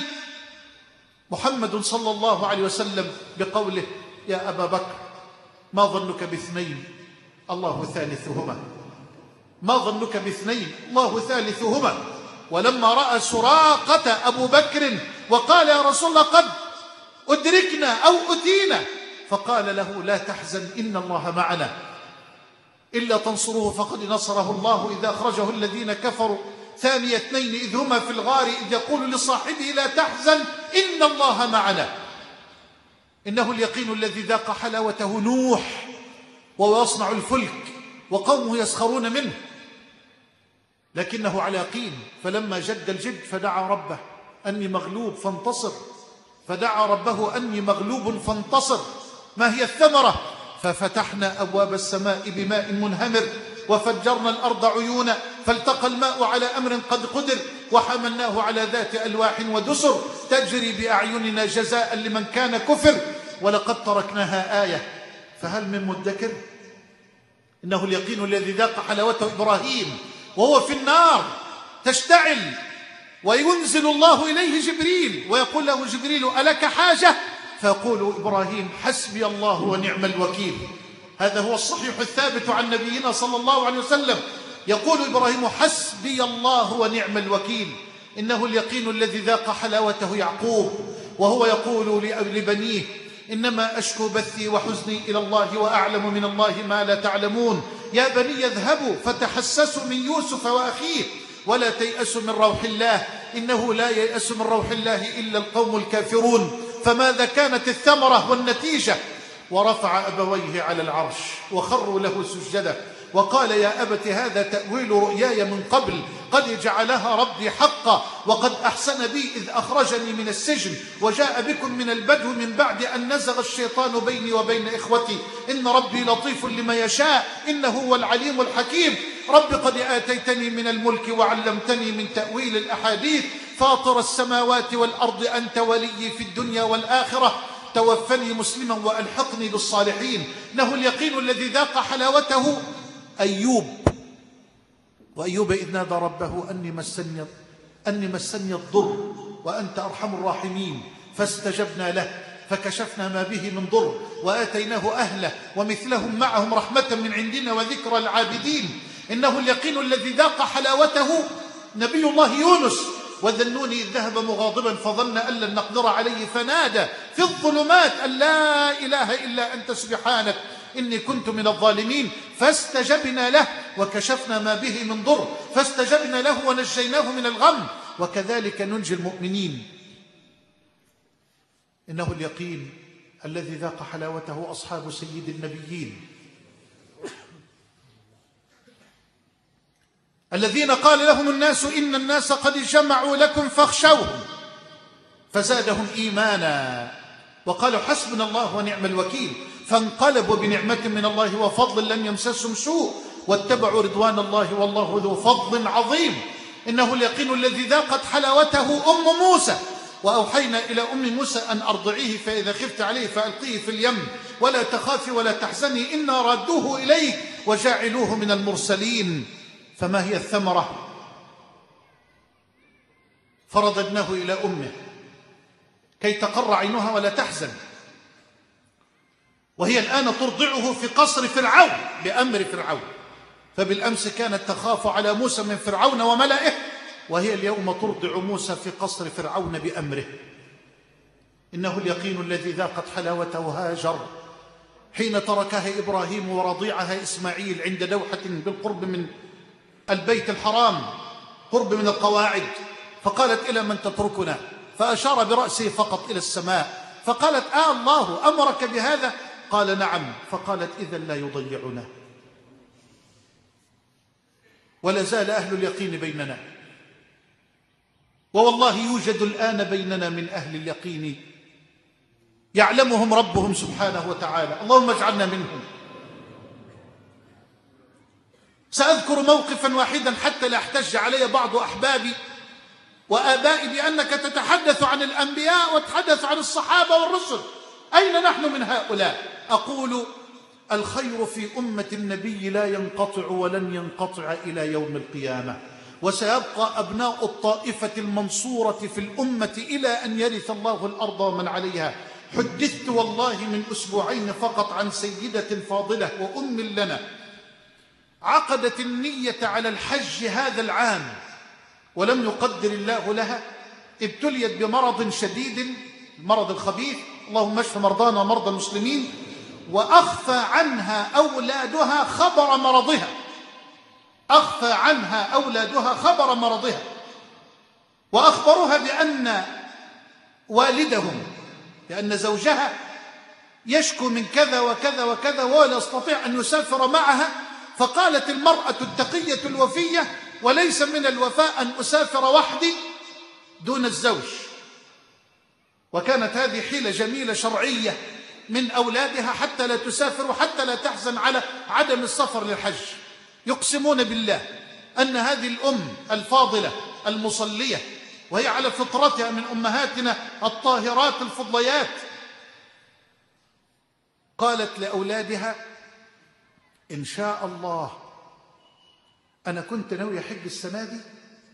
S1: محمد صلى الله عليه وسلم بقوله: يا أبا بكر، ما ظنك باثنين الله ثالثهما، ما ظنك باثنين الله ثالثهما. ولما رأى سراقة أبو بكر وقال: يا رسول الله، قد أدركنا أو أتينا، فقال له: لا تحزن، إن الله معنا، إلا تنصروه فقد نصره الله إذا أخرجه الذين كفروا ثاني اثنين إذ هما في الغار إذ يقول لصاحبه: لا تحزن إن الله معنا. إنه اليقين الذي ذاق حلاوته نوح وهو يصنع الفلك وقومه يسخرون منه، لكنه على يقين. فلما جد الجد فدعا ربه أني مغلوب فانتصر، فدعا ربه أني مغلوب فانتصر. ما هي الثمرة؟ ففتحنا أبواب السماء بماء منهمر وفجرنا الأرض عيونا فالتقى الماء على أمر قد قدر وحملناه على ذات ألواح ودسر تجري بأعيننا جزاء لمن كان كفر ولقد تركناها آية فهل من مدكر. إنه اليقين الذي ذاق حلاوته إبراهيم وهو في النار تشتعل وينزل الله إليه جبريل ويقول له جبريل: ألك حاجة؟ فيقول إبراهيم: حسبي الله ونعم الوكيل. هذا هو الصحيح الثابت عن نبينا صلى الله عليه وسلم، يقول إبراهيم: حسبي الله ونعم الوكيل. إنه اليقين الذي ذاق حلاوته يعقوب وهو يقول لبنيه: إنما أشكو بثي وحزني إلى الله وأعلم من الله ما لا تعلمون. يا بني اذهبوا فتحسسوا من يوسف وأخيه ولا تيأسوا من روح الله إنه لا ييأس من روح الله إلا القوم الكافرون. فماذا كانت الثمرة والنتيجة؟ ورفع أبويه على العرش وخروا له سجدا وقال: يا أبت هذا تأويل رؤياي من قبل قد جعلها ربي حقا وقد أحسن بي إذ أخرجني من السجن وجاء بكم من البدو من بعد أن نزغ الشيطان بيني وبين إخوتي إن ربي لطيف لما يشاء إنه هو العليم الحكيم. رب قد آتيتني من الملك وعلمتني من تأويل الأحاديث فاطر السماوات والأرض أنت ولي في الدنيا والآخرة توفني مسلما وألحقني بالصالحين. إنه اليقين الذي ذاق حلاوته أيوب، وأيوب إذ نادى ربه أني مسني الضر وأنت أرحم الراحمين فاستجبنا له فكشفنا ما به من ضر وآتيناه أهله ومثلهم معهم رحمة من عندنا وذكرى العابدين. إنه اليقين الذي ذاق حلاوته نبي الله يونس وذا النون إذ ذهب مغاضبا فظن أن لن نقدر عليه فنادى في الظلمات أن لا إله إلا أنت سبحانك إني كنت من الظالمين فاستجبنا له وكشفنا ما به من ضر فاستجبنا له ونجيناه من الغم وكذلك ننجي المؤمنين. إنه اليقين الذي ذاق حلاوته أصحاب سيد النبيين الذين قال لهم الناس إن الناس قد جمعوا لكم فاخشوهم فزادهم إيمانا وقالوا حسبنا الله ونعم الوكيل فانقلبوا بنعمة من الله وفضل لم يمسسهم سوء واتبعوا رضوان الله والله ذو فضل عظيم. إنه اليقين الذي ذاقت حلاوته أم موسى وأوحينا إلى أم موسى أن أرضعيه فإذا خفت عليه فألقيه في اليم ولا تخافي ولا تحزني إنا رادوه إليك وجاعلوه من المرسلين. فما هي الثمرة؟ فرددناه إلى أمه كي تقر عينها ولا تحزن وهي الآن ترضعه في قصر فرعون بأمر فرعون. فبالأمس كانت تخاف على موسى من فرعون وملئه وهي اليوم ترضع موسى في قصر فرعون بأمره. إنه اليقين الذي ذاقت حلاوته هاجر حين تركها إبراهيم ورضيعها إسماعيل عند دوحة بالقرب من البيت الحرام قرب من القواعد فقالت إلى من تتركنا فأشار برأسه فقط إلى السماء فقالت الله أمرك بهذا قال نعم فقالت إذن لا يضيعنا. ولا زال أهل اليقين بيننا ووالله يوجد الآن بيننا من أهل اليقين يعلمهم ربهم سبحانه وتعالى اللهم اجعلنا منهم. سأذكر موقفا واحدا حتى لا يحتج علي بعض أحبابي وآبائي بأنك تتحدث عن الأنبياء وتتحدث عن الصحابة والرسل. أين نحن من هؤلاء؟ أقول الخير في أمة النبي لا ينقطع ولن ينقطع إلى يوم القيامة وسيبقى أبناء الطائفة المنصورة في الأمة إلى أن يرث الله الأرض ومن عليها. حدثت والله من أسبوعين فقط عن سيدة فاضلة وأم لنا عقدت النية على الحج هذا العام ولم يقدر الله لها ابتليت بمرض شديد المرض الخبيث اللهم اشف مرضانا ومرضى المسلمين وأخفى عنها أولادها خبر مرضها أخفى عنها أولادها خبر مرضها وأخبروها بأن والدهم لأن زوجها يشكو من كذا وكذا وكذا ولا يستطيع أن يسافر معها فقالت المرأة التقية الوفية وليس من الوفاء أن أسافر وحدي دون الزوج. وكانت هذه حيلة جميلة شرعية من أولادها حتى لا تسافر وحتى لا تحزن على عدم السفر للحج. يقسمون بالله أن هذه الأم الفاضلة المصلية وهي على فطرتها من أمهاتنا الطاهرات الفضليات قالت لأولادها إن شاء الله أنا كنت ناوي أحج السنة دي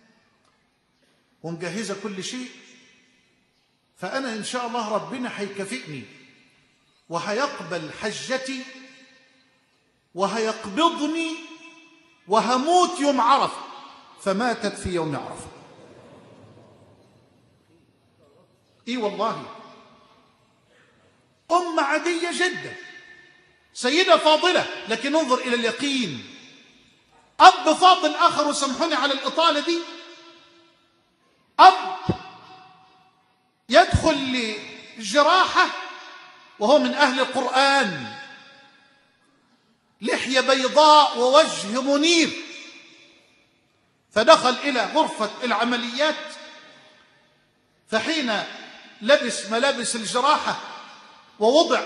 S1: ومجهزة كل شيء فأنا إن شاء الله ربنا هيكافئني وهيقبل حجتي وهيقبضني وهموت يوم عرفة. فماتت في يوم عرفة. إيه والله أم عادية جدا سيدة فاضلة لكن انظر إلى اليقين. أب فاضل آخر وسامحوني على الإطالة دي أب يدخل لجراحة وهو من أهل القرآن لحية بيضاء ووجه منير فدخل إلى غرفة العمليات فحين لبس ملابس الجراحة ووضع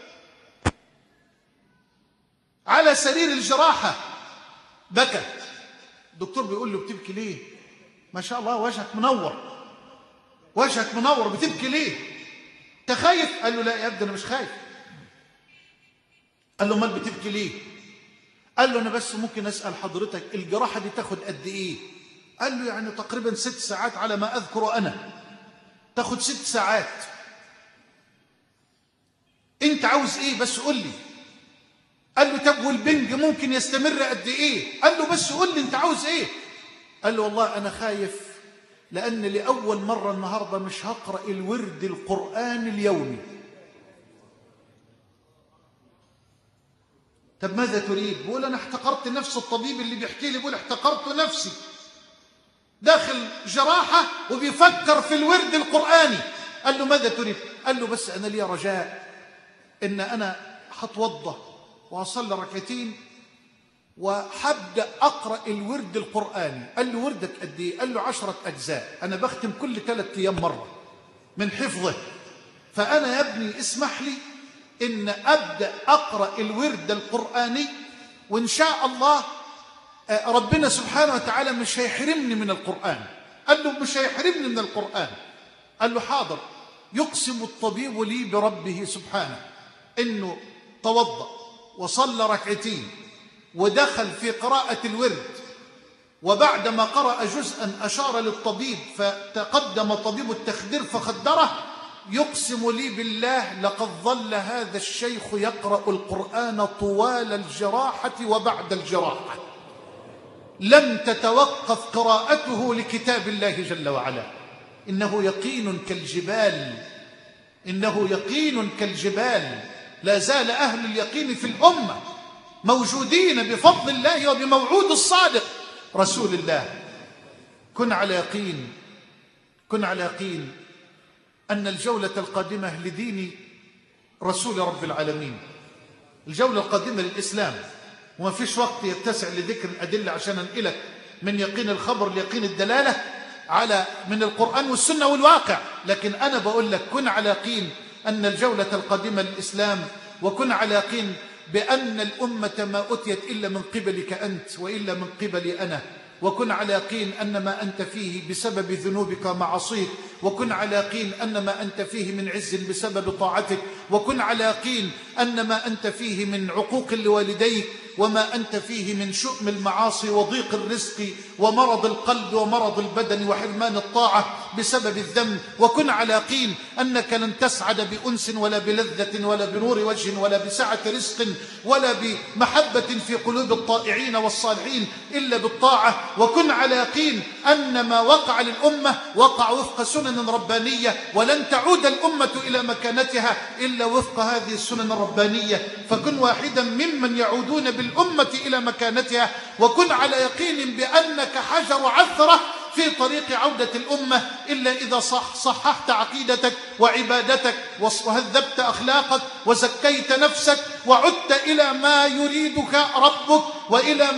S1: على سرير الجراحة بكت. الدكتور بيقول له بتبكي ليه؟ ما شاء الله وجهك منور وجهك منور بتبكي ليه؟ انت خايف؟ قال له لا يا ابني انا مش خايف. قال له امال بتبكي ليه؟ قال له انا بس ممكن اسال حضرتك الجراحه دي تاخد قد ايه؟ قال له يعني تقريبا 6 ساعات على ما اذكر انا. تاخد 6 ساعات. انت عاوز ايه بس قول لي. قال له طب والبنج ممكن يستمر قد ايه؟ قال له بس قول لي انت عاوز ايه؟ قال له والله انا خايف لان لاول مره النهارده مش هقرا الورد القرآن اليومي. طب ماذا تريد؟ بقول أنا احتقرت نفس الطبيب اللي بيحكي لي، بقول احتقرت نفسي، داخل جراحة وبيفكر في الورد القرآني. قال له ماذا تريد؟ قال له بس أنا لي رجاء إن أنا هتوضى وأصلي ركعتين وحبدأ أقرأ الورد القرآني. قال له وردك قد إيه؟ قال له 10 أجزاء، أنا بختم كل 3 أيام مرة من حفظه، فأنا يا ابني اسمح لي إن أبدأ أقرأ الورد القرآني، وإن شاء الله ربنا سبحانه وتعالى مش هيحرمني من القرآن. قال له مش هيحرمني من القرآن. قال له حاضر. يقسم الطبيب لي بربه سبحانه إنه توضأ وصلى ركعتين ودخل في قراءة الورد، وبعدما قرأ جزءا أشار للطبيب فتقدم طبيب التخدير فخدره. يقسم لي بالله لقد ظل هذا الشيخ يقرأ القرآن طوال الجراحة وبعد الجراحة، لم تتوقف قراءته لكتاب الله جل وعلا. إنه يقين كالجبال، إنه يقين كالجبال. لا زال أهل اليقين في الأمة موجودين بفضل الله وبموعود الصادق رسول الله. كن على يقين، كن على يقين أن الجولة القادمة لدين رسول رب العالمين، الجولة القادمة للإسلام، وما فيش وقت يتسع لذكر الأدلة عشان أنقلك من يقين الخبر ليقين الدلالة على من القرآن والسنة والواقع. لكن أنا بقول لك كن على يقين أن الجولة القادمة للإسلام، وكن على يقين بأن الأمة ما أتيت إلا من قبلك أنت وإلا من قبلي أنا، وكن على يقين أن ما أنت فيه بسبب ذنوبك ومعاصيك، وكن على يقين أن ما أنت فيه من عز بسبب طاعتك، وكن على يقين أن ما أنت فيه من عقوق لوالديك، وما أنت فيه من شؤم المعاصي وضيق الرزق ومرض القلب ومرض البدن وحرمان الطاعة بسبب الذنب، وكن على يقين أنك لن تسعد بأنس ولا بلذة ولا بنور وجه ولا بسعة رزق ولا بمحبة في قلوب الطائعين والصالحين إلا بالطاعة، وكن على يقين أن ما وقع للأمة وقع وفق سنن ربانية، ولن تعود الأمة إلى مكانتها إلا وفق هذه السنن الربانية، فكن واحدا ممن يعودون بالأمة إلى مكانتها، وكن على يقين بأنك حجر عثرة في طريق عودة الأمة إلا إذا صححت عقيدتك وعبادتك وهذبت أخلاقك وزكيت نفسك وعدت إلى ما يريدك ربك وإلى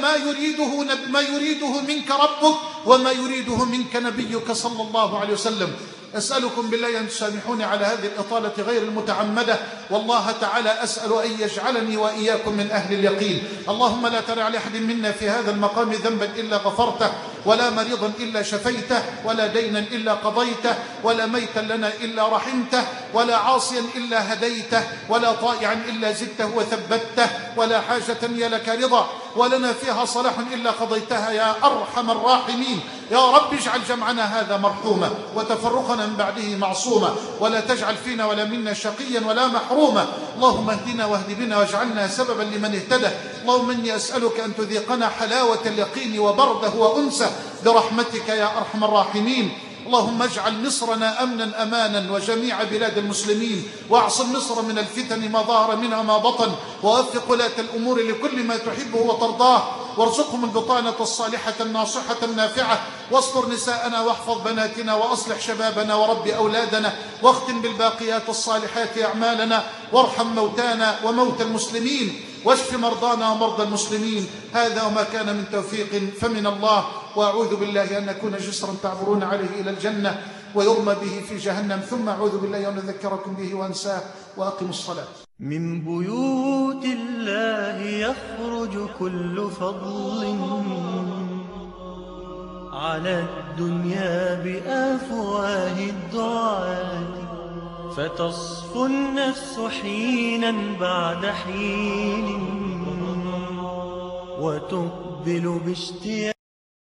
S1: ما يريده منك ربك وما يريده منك نبيك صلى الله عليه وسلم. أسألكم بالله أن تسامحوني على هذه الإطالة غير المتعمدة، والله تعالى أسأل أن يجعلني وإياكم من أهل اليقين. اللهم لا تدع لأحد منا في هذا المقام ذنبا إلا غفرته، ولا مريضا إلا شفيته، ولا دينا إلا قضيته، ولا ميتا لنا إلا رحمته، ولا عاصيا إلا هديته، ولا طائعا إلا زدته وثبته، ولا حاجة هي لك رضا ولنا فيها صلاح إلا قضيتها يا أرحم الراحمين. يا رب اجعل جمعنا هذا مرحوما وتفرقنا من بعده معصوما، ولا تجعل فينا ولا منا شقيا ولا محروما. اللهم اهدنا واهد بنا واجعلنا سببا لمن اهتدى. اللهم إني أسألك أن تذيقنا حلاوة اليقين وبرده وأنسه برحمتك يا أرحم الراحمين. اللهم اجعل مصرنا أمنا أمانا وجميع بلاد المسلمين، واعصم مصر من الفتن ما ظهر منها وما بطن، ووفق ولاة الأمور لكل ما تحبه وترضاه، وارزقهم البطانة الصالحة الناصحة النافعة، واستر نساءنا واحفظ بناتنا وأصلح شبابنا ورب أولادنا، واختم بالباقيات الصالحات أعمالنا، وارحم موتانا وموتى المسلمين، واشف مرضانا ومرضى المسلمين. هذا وما كان من توفيق فمن الله، وأعوذ بالله أن نكون جسرا تعبرون عليه إلى الجنة ويرمى به في جهنم، ثم أعوذ بالله أن أذكركم به وأنساه. وأقم الصلاة.
S2: من بيوت الله يخرج كل فضل على الدنيا بأفواه الدعاة، فتصفو النفس حينا بعد حين وتقبل باشتياق